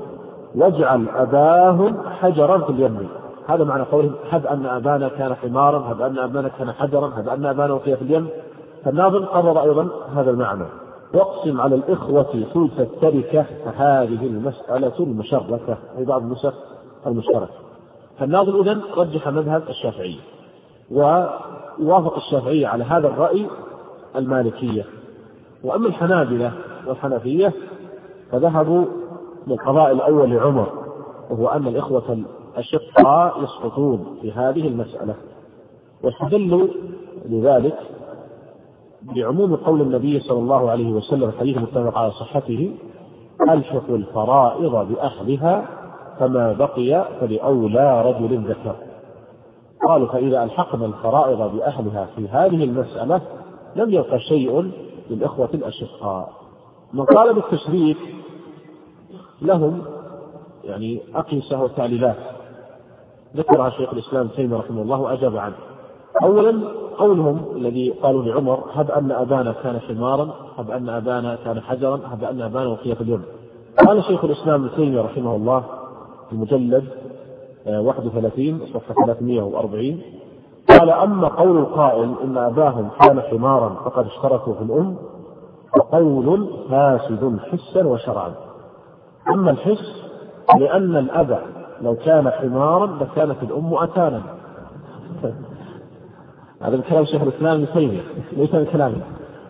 واجعل أباهم حجرا في اليم. هذا معنى قولهم هب أن أبانا كان حمارا، هب أن أبانا كان حجرا، هب أن أبانا وقي في اليم. فالناظم قرر أيضا هذا المعنى. واقسم على الإخوة ثلث التركة فهذه المسألة المشركة، في بعض النسخ المشتركة. فالناظم إذن رجح مذهب الشافعي، ووافق الشافعي على هذا الرأي المالكية. وأما الحنابلة والحنفية فذهبوا للقضاء الأول لعمر، وهو أن الإخوة الأشقاء يسقطون في هذه المسألة، واستدلوا لذلك بعموم قول النبي صلى الله عليه وسلم الحديث المتفق على صحته: ألحق الفرائض بأهلها فما بقي فلأولى رجل ذكر. قالوا فإذا ألحقنا الفرائض بأهلها في هذه المسألة لم يبقى شيء للإخوة الأشقاء. من قال بالتشريك لهم يعني أقيسة وتعليلات ذكرها شيخ الإسلام ابن تيمية رحمه الله وأجاب عنه. أولا قولهم الذي قالوا لعمر هب أن أبانا كان حمارا، هب أن أبانا كان حجرا، هب أن أبانا وقي في اليم. قال شيخ الإسلام ابن تيمية رحمه الله في المجلد 31 صفحة 340 قال: أما قول القائل إن أباهم كان حمارا فقد اشتركوا في الأم فقول فاسد حسا وشرعا. أما الحس لأن الأب لو كان حمارا لكانت الأم أتانا. هذا من كلام شيخ الإسلام ابن تيمية ليس من كلامه.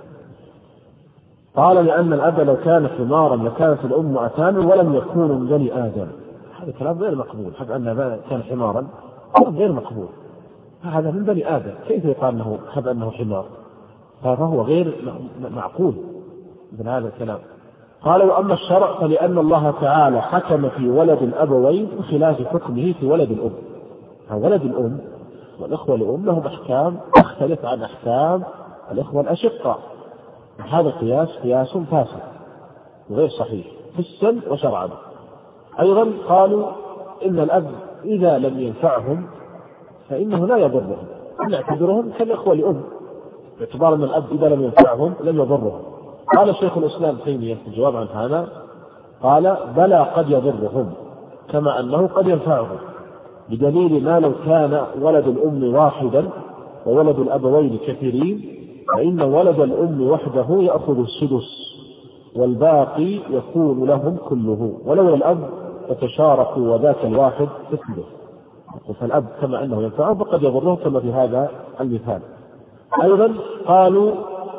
قال: لأن الأب لو كان حمارا لكانت الأم أتانا ولم يكونوا من بني آدم. هذا كلام غير مقبول. حتى أن الأب كان حمارا غير مقبول، هذا من بني آدم، كيف يقال أنه حب أنه حمار؟ فهو غير معقول من هذا الكلام. قال: وأما الشرع فلأن الله تعالى حكم في ولد الأبوين بخلاف حكمه في ولد الأم. ولد الأم والإخوة الأم لهم أحكام تختلف عن أحكام الإخوة الأشقاء. هذا قياس فاسد غير صحيح حسا وشرعا. أيضا قالوا إن الأب إذا لم ينفعهم فإنه لا يضرهم، نعتبرهم كالإخوة الأم باعتبار أن الأب إذا لم ينفعهم لم يضرهم. قال شيخ الإسلام تيمية في الجواب عن هذا قال: بلى قد يضرهم كما أنه قد ينفعهم، بدليل ما لو كان ولد الأم واحدا وولد الأبوين كثيرين فإن ولد الأم وحده يأخذ السدس والباقي يكون لهم كله، ولو الأب يتشاركوا وذاك الواحد مثله. فالأب كما أنه ينفعه فقد يضره كما في هذا المثال. أيضا قالوا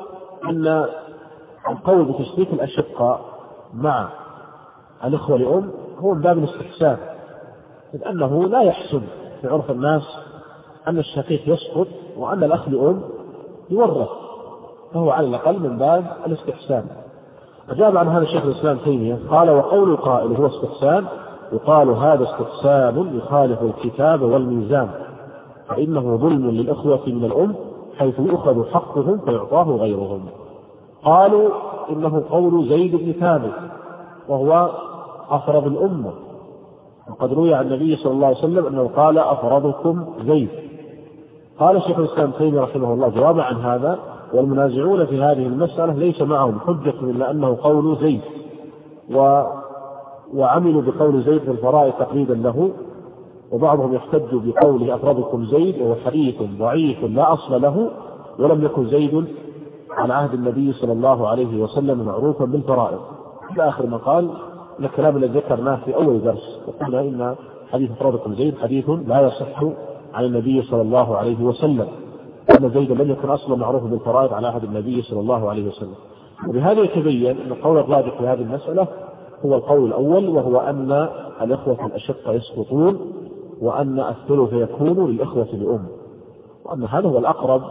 أن القول بتشريك الأشقاء مع الإخوة الأم هو من باب الاستحسان، إذ أنه لا يحسن في عرف الناس أن الشقيق يسقط وأن الأخ الأم يورث، فهو على الأقل من باب الاستحسان. أجاب عن هذا الشيخ الإسلام تيمية قال: وقول القائل هو استحسان يقال هذا استحسان يخالف الكتاب والميزان، فإنه ظلم للإخوة من الأم حيث يؤخذ حقهم فيعطاه غيرهم. قالوا إنه قول زيد بن ثابت وهو أفرض الأمة، وقد روي عن النبي صلى الله عليه وسلم أنه قال: أفرضكم زيد. قال شيخ الإسلام تيمية رحمه الله جوابا عن هذا: والمنازعون في هذه المسألة ليس معهم حجة إلا أنه قول زيد، وعملوا بقول زيد في الفرائض تقليدا له، وبعضهم يحتج بقوله أفرضكم زيد وهو حديث ضعيف لا أصل له، ولم يكن زيد على عهد النبي صلى الله عليه وسلم معروفا بالفرائض. إلى آخر ما قال من الكلام الذي ذكرناه في أول درس، وقلنا إن حديث أفرضكم زيد حديث لا يصح عن النبي صلى الله عليه وسلم، أن زيد لم يكن أصلا معروفا بالفرائض على عهد النبي صلى الله عليه وسلم. وبهذا يتبين أن القول الراجح في هذه المسألة هو القول الأول، وهو أن الإخوة الأشقة يسقطون وأن الثلث يكون للإخوة الأم، وأن هذا هو الأقرب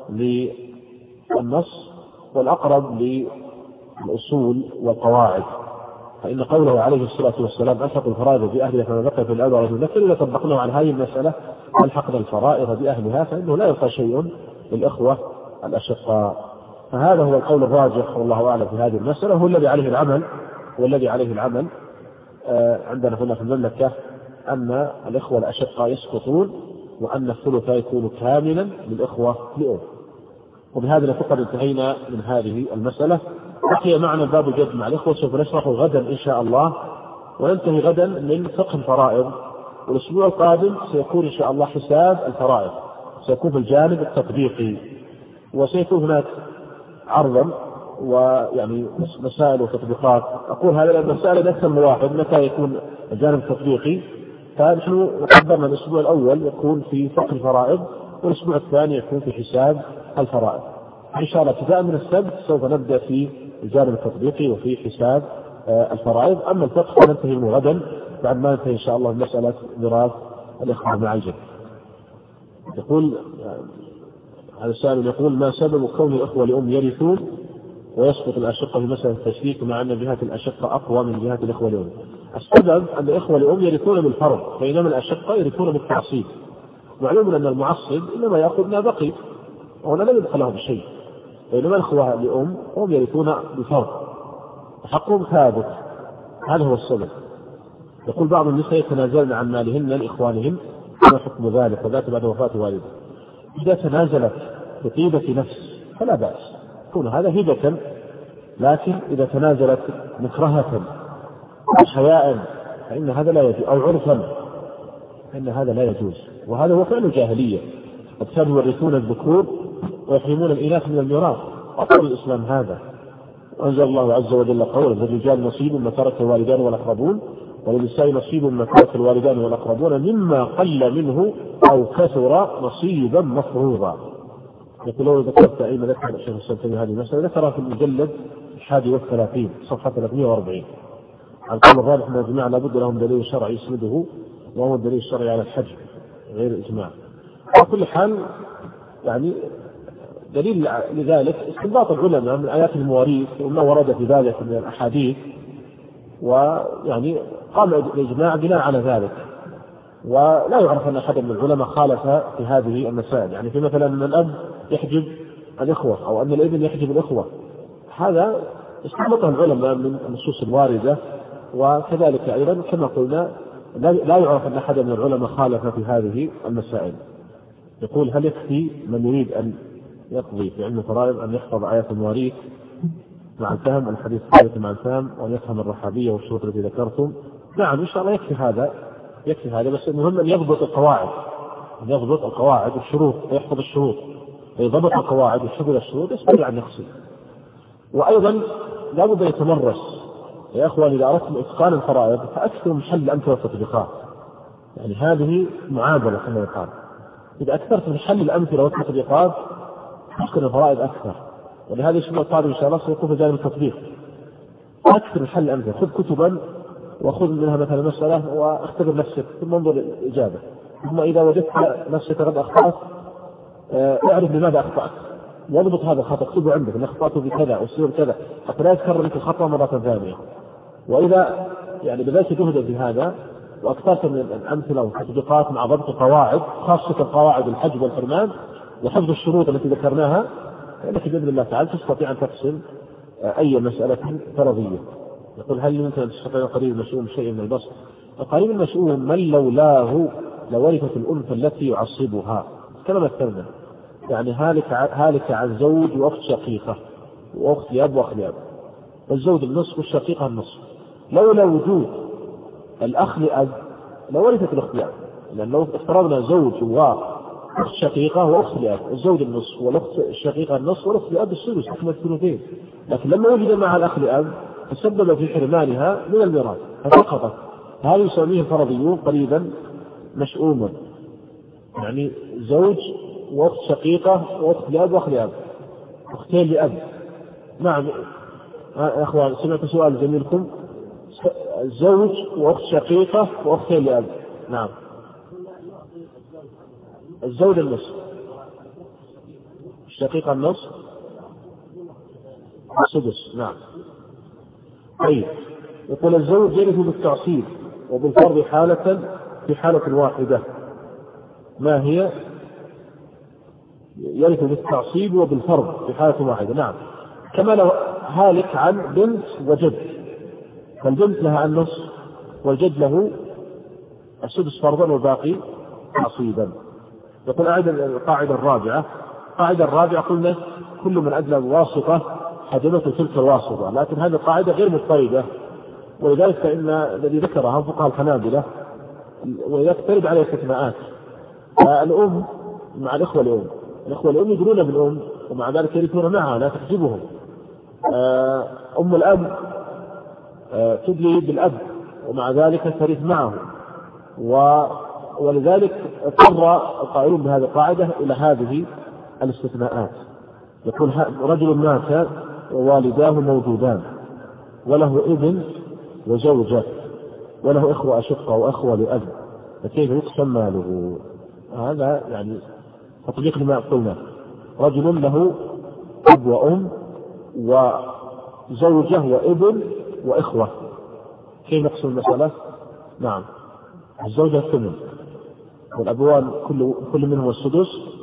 للنص والأقرب للأصول والقواعد. فإن قوله عليه الصلاة والسلام ألحق الفرائض بأهلها فما بقي في الأولى والذكر، إذا طبقناه على هذه المسألة ألحقنا الفرائض بأهلها فإنه لا يبقى شيء للإخوة الأشقاء. فهذا هو القول الراجح والله أعلم في هذه المسألة، هو الذي عليه العمل عندنا هنا في المملكة، أن الإخوة الأشقاء يسقطون وأن الثلث يكون كاملا للإخوة لأم. وبهذا فقد انتهينا من هذه المسألة. بقي معنا باب الجد مع الإخوة، سوف نشرح غدا إن شاء الله وننتهي غدا من فقه الفرائض، والأسبوع القادم سيكون إن شاء الله حساب الفرائض، سيكون في الجانب التطبيقي، وسيكون هناك عرضا ويعني مسائل وتطبيقات. أقول هذا لأن مسائل أكثر من واحد متى يكون الجانب التطبيقي، فنحن قدرنا الأسبوع الأول يكون في فقه الفرائض، والأسبوع الثاني يكون في حساب الفرائض. إن شاء الله ابتداء من السبت سوف نبدأ في الجانب التطبيقي وفي حساب الفرائض. أما الفقه ننتهي من غدا بعد ما ننتهي إن شاء الله مسألة ميراث الإخوة مع الجد. يقول هذا السائل يقول: ما سبب كون الأخوة لأم يرثون ويسقط الأشقة في مسألة التشريك مع أن جهات الأشقة أقوى من جهات الإخوة لأم؟ السبب أن الإخوة لأم يرثون بالفرض، بينما الأشقة يرثون بالتعصيب. معلوم أن المعصب إنما يأخذ ما بقي وهنا لا يدخل لهم شيء، بينما الإخوة لأم هم يرثون بالفرض حقهم ثابت. هذا هو السبب. يقول بعض النساء يتنازلن عن مالهن لإخوانهن، ما حكم ذلك وذات بعد وفاة والده؟ إذا تنازلت بطيبة نفس فلا بأس، يكون هذا هبة، لكن إذا تنازلت مكرهة حياء فإن هذا لا يجوز، أو عرفا فإن هذا لا يجوز، وهذا هو فعل الجاهلية. قد كانوا يورثون الذكور ويحرمون الإناث من الميراث، أصل الإسلام هذا. وأنزل الله عز وجل قوله: للرجال نصيب مما ترك الوالدان والأقربون وللنساء نصيب مما ترك الوالدان والأقربون مما قل منه أو كثر نصيبا مفروضا. يقول لو ذكرت أين ذكر الشيخ السلطاني هذه المسألة، ذكرها في المجلد 31 صفحة 340 عن قول الراجح من الجماعة لابد لهم دليل شرعي يسنده، وهو الدليل الشرعي على الحج غير الإجماع. على كل حال يعني دليل لذلك استنباط العلماء من آيات المواريث وما ورد في ذلك من الأحاديث، ويعني قام الإجماع بناء على ذلك. ولا يعرف أن أحد من العلماء خالف في هذه المسائل، يعني في مثلا أن الأب يحجب الإخوة أو أن الابن يحجب الإخوة، هذا استنبطه العلماء من النصوص الواردة. وكذلك أيضا كما قلنا لا يعرف أن أحد من العلماء خالف في هذه المسائل. يقول: هل يكفي من يريد أن يقضي في علم الفرائض أن يحفظ آيات المواريث مع الفهم، الحديث الثابت مع الفهم، وأن يفهم الرحابية والشروط التي ذكرتم؟ نعم إن شاء الله يكفي هذا، بس المهم أن يضبط القواعد والشروط ويحفظ الشروط، ويضبط القواعد ويحفظ الشروط يستطيع أن يقصد. وأيضا لا بد يتمرس يا أخوان، إذا أردتم إتقان الفرائض فأكثروا من حل الأمثلة والتطبيقات، يعني هذه معادلة كما يقال. إذا أكثرت من حل الأمثلة والتطبيقات تتقن الفرائض أكثر. ولهذا الأسبوع القادم إن شاء الله سيكون في جانب التطبيق، أكثر من حل الأمثلة، خذ كتبا وخذ منها مثلا مسألة واختبر نفسك ثم انظر الإجابة، ثم إذا وجدت نفسك قد أخطأت اعرف لماذا أخطأت، واضبط هذا الخطأ، اكتبه عندك أن أخطأت بكذا وسير كذا حتى لا يتكرر لك الخطأ مرة ثانية. وإذا يعني بدأت جهدا في هذا وأكثرت من الأمثلة والتطبيقات مع ضبط القواعد، خاصة قواعد الحج والحرمان وحفظ الشروط التي ذكرناها، فإنك بإذن الله تعالى تستطيع أن تفصل أي مسألة فرضية. يقول: هل يمكن أن تستطيع القريب المشؤوم شيء من البسط؟ القريب المشؤوم من لولاه لورثت الأنثى التي يعصبها كما مثلنا، يعني هالك عن زوج وأخت شقيقة وأخت لأب وأخ لأب، والزوج النصف والشقيقة النصف. لولا وجود الأخ لأب لورثت الأخت لأب، لأن لو افترضنا زوج وأخت شقيقة وأخت لأب، الزوج النصف والأخت الشقيقة النصف والأخت لأب الثلث تكمل الثلثين، لكن لما وجد مع الأخ لأب تسبب في حرمانها من الميراث فسقطت. هذا يسميه الفرضيون قريبا مشؤوما، يعني زوج وأخت شقيقة وأخت لأب وأخ لأب، أختين لأب. نعم يا أخوان، سمعت سؤال زميلكم، زوج وأخت شقيقة وأختين لأب. نعم الزوج النصف، الشقيقة النصف، السدس. نعم. طيب يقول: الزوج يرث بالتعصيب وبالفرض في حالة واحدة، ما هي؟ يرث بالتعصيب وبالفرض في حالة واحدة. نعم، كما لو هالك عن بنت وجد، فالبنت لها النصف والجد له السدس فرضا والباقي تعصيبا. يقول: القاعدة الرابعة قلنا كل من أدلى بواسطة حجبته تلك الواسطة، لكن هذه القاعدة غير مضطردة، ولذلك فإن الذي ذكرها فقهاء الحنابلة ولذلك ترد عليه استثناءات. الأم مع الإخوة الأم يدرون بالأم ومع ذلك يرثون معها لا تحجبهم. أم الأب تدلي بالأب ومع ذلك ترث معه، ولذلك اضطر القائلون بهذه القاعدة إلى هذه الاستثناءات. يقول رجل مات ووالداه موجودان وله ابن وزوجة وله إخوة أشقة وأخوة لأب، فكيف يقسم ماله؟ هذا يعني تطبيق لما قلنا. رجل له أب وأم وزوجة وابن وإخوة، كيف نقسم المسألة؟ نعم، الزوجة الثمن والأبوان كل منهم السدس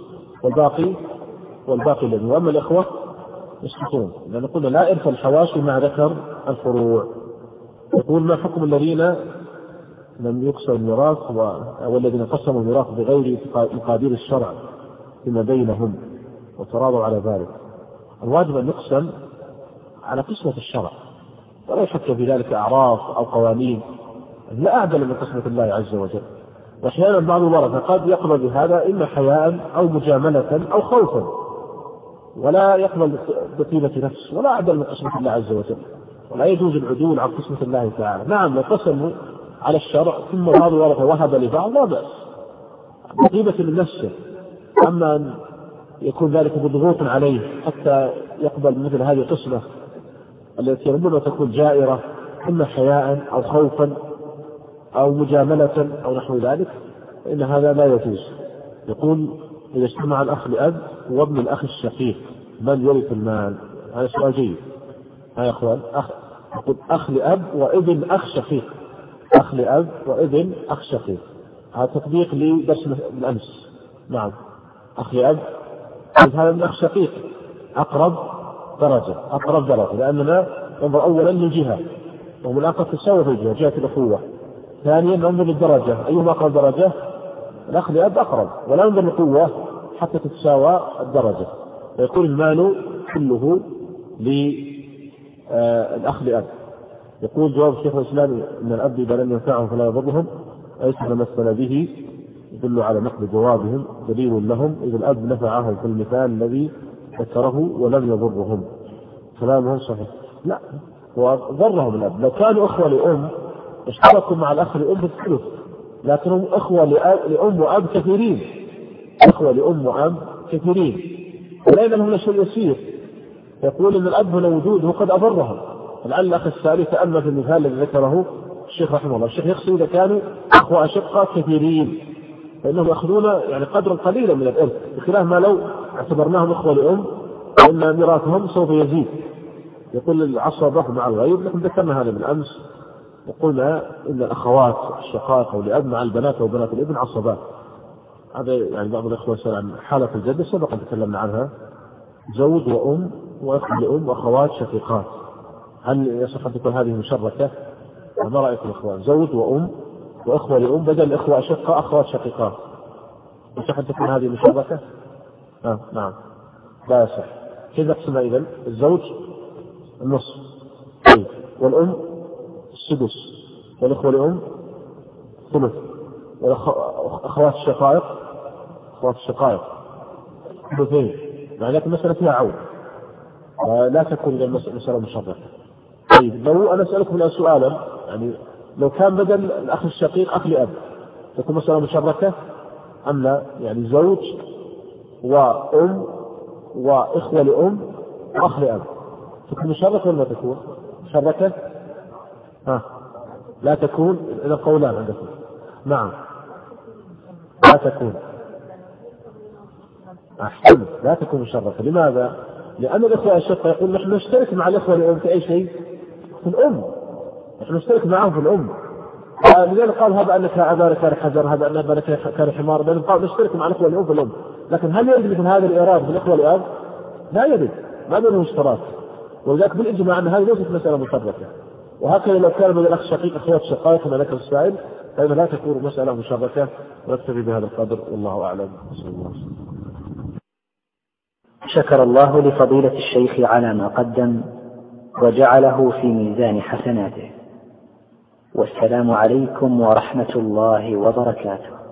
والباقي الذي، وأما الإخوة يسقطون، لأن قلنا لا إرث الحواشي مع ذكر الفروع. يقول ما حكم الذين لم يقسم الميراث والذين قسموا الميراث بغير مقادير الشرع فيما بينهم وتراضوا على ذلك؟ الواجب أن يقسم على قسمة الشرع ولا يحط في ذلك أعراف أو قوانين، لا أعدل من قسمة الله عز وجل. وأحيانا بعض الورثة قد يقبل بهذا إما حياء أو مجاملة أو خوفا، ولا يقبل بطيبة نفس، ولا أعدل من قسمة الله عز وجل، ولا يجوز العدول عن قسمة الله تعالى. نعم لو قسموا على الشرع ثم بعض الورثة وهب لبعض لا بأس بطيبة من نفسه، أما أن يكون ذلك بضغوط عليه حتى يقبل مثل هذه القسمة التي ربما تكون جائرة إما حياء أو خوفا أو مجاملة أو نحو ذلك، فإن هذا لا يجوز. يقول إذا اجتمع الأخ لأب وابن الأخ الشقيق من يرث المال؟ هذا سؤال جيد. يا أخوان، يقول أخ لأب وابن أخ شقيق، أخ لأب وابن أخ شقيق، هذا تطبيق لدرس الأمس. نعم، أخ لأب هذا من أخ شقيق أقرب درجة، لأننا ننظر أولا للجهة ومن أقرب تساوي في الجهة، جهة الأخوة. ثانيا ننظر للدرجة، أيهما أقرب درجة؟ الأخ لأب أقرب، ولا ننظر للقوة حتى تتساوى الدرجة. ويكون المال كله للأخ لأب. يقول جواب الشيخ الإسلام إن الأب إذا لم ينفعهم فلا يضرهم، ليس ما مثل به يدل على نقل جوابهم دليل لهم إذا الأب نفعهم في المثال الذي ذكره ولم يضرهم. كلامهم صحيح. لا، وضرهم الأب. لو كانوا أخوة لأم اشتركوا مع الأخ لأم في الثلث، لكنهم أخوة لأم وأب كثيرين، أخوة لأم وأب كثيرين، ولأن لهم شيء يسير. يقول إن الأب هنا وجوده قد أضرهم. لعل الأخ السالي تأمل في المثال الذي ذكره الشيخ رحمه الله. الشيخ يقصد إذا كانوا أخوة أشقة كثيرين فإنهم يأخذون يعني قدرا قليلا من الإرث، بخلاف ما لو اعتبرناهم أخوة لأم وإن ميراثهم سوف يزيد. يقول العصبة مع الغير، لكن ذكرنا هذا من أمس وقلنا إن الأخوات الشقائق أو لأب مع البنات وبنات الابن عصبات. هذا يعني بعض الأخوة يسأل عن حالة الجد سبق أن تكلمنا عنها، زوج وأم وأخ لأم وأخوات شقيقات، هل يصح أن تكون هذه مشركة؟ ما رأيكم الأخوان؟ زوج وأم وأخوة لأم بدل الأخوة أشقة أخوات شقيقات، يصح أن تكون هذه مشركة؟ نعم لا يصح. كيف نقسمها إذن؟ الزوج النصف والأم السدس والأخوة لأم ثلث والأخوات الشقائق ثلثين، يعني المسألة فيها عون ولا تكون المسألة مشركة. طيب لو أنا أسألكم الآن سؤالا، يعني لو كان بدل الأخ الشقيق أخ لأب تكون مسألة مشركة أم لا؟ يعني زوج وأم وإخوة لأم وأخ لأب تكون مشركة ولا تكون مشركة؟ لا تكون. إذا قولان عندكم. نعم لا تكون. أحسن، لا تكون مشركة. لماذا؟ لأن الإخوة الشقة يقول نحن نشترك مع الإخوة لأم في أي شيء، في الأم، نحن نشترك معهم في الأم. لذلك قال هذا أنك أبانا كان حجر، هذا أن أبانا كان حمار، لأن قال نشترك مع الإخوة لأم في الأم. لكن هل يرد مثل هذا الإيراد في الإخوة لأب؟ لا يرد، ما بينهم اشتراك. ولذلك بالإجماع أن هذه ليست مسألة مشركة. وهكذا لو كان من الأخ الشقيق أخوات شقائق كما ذكر السائل فإذا لا تكون مسألة مشركة. ونكتفي بهذا القدر والله أعلم. شكر الله لفضيلة الشيخ على ما قدم وجعله في ميزان حسناته. والسلام عليكم ورحمة الله وبركاته.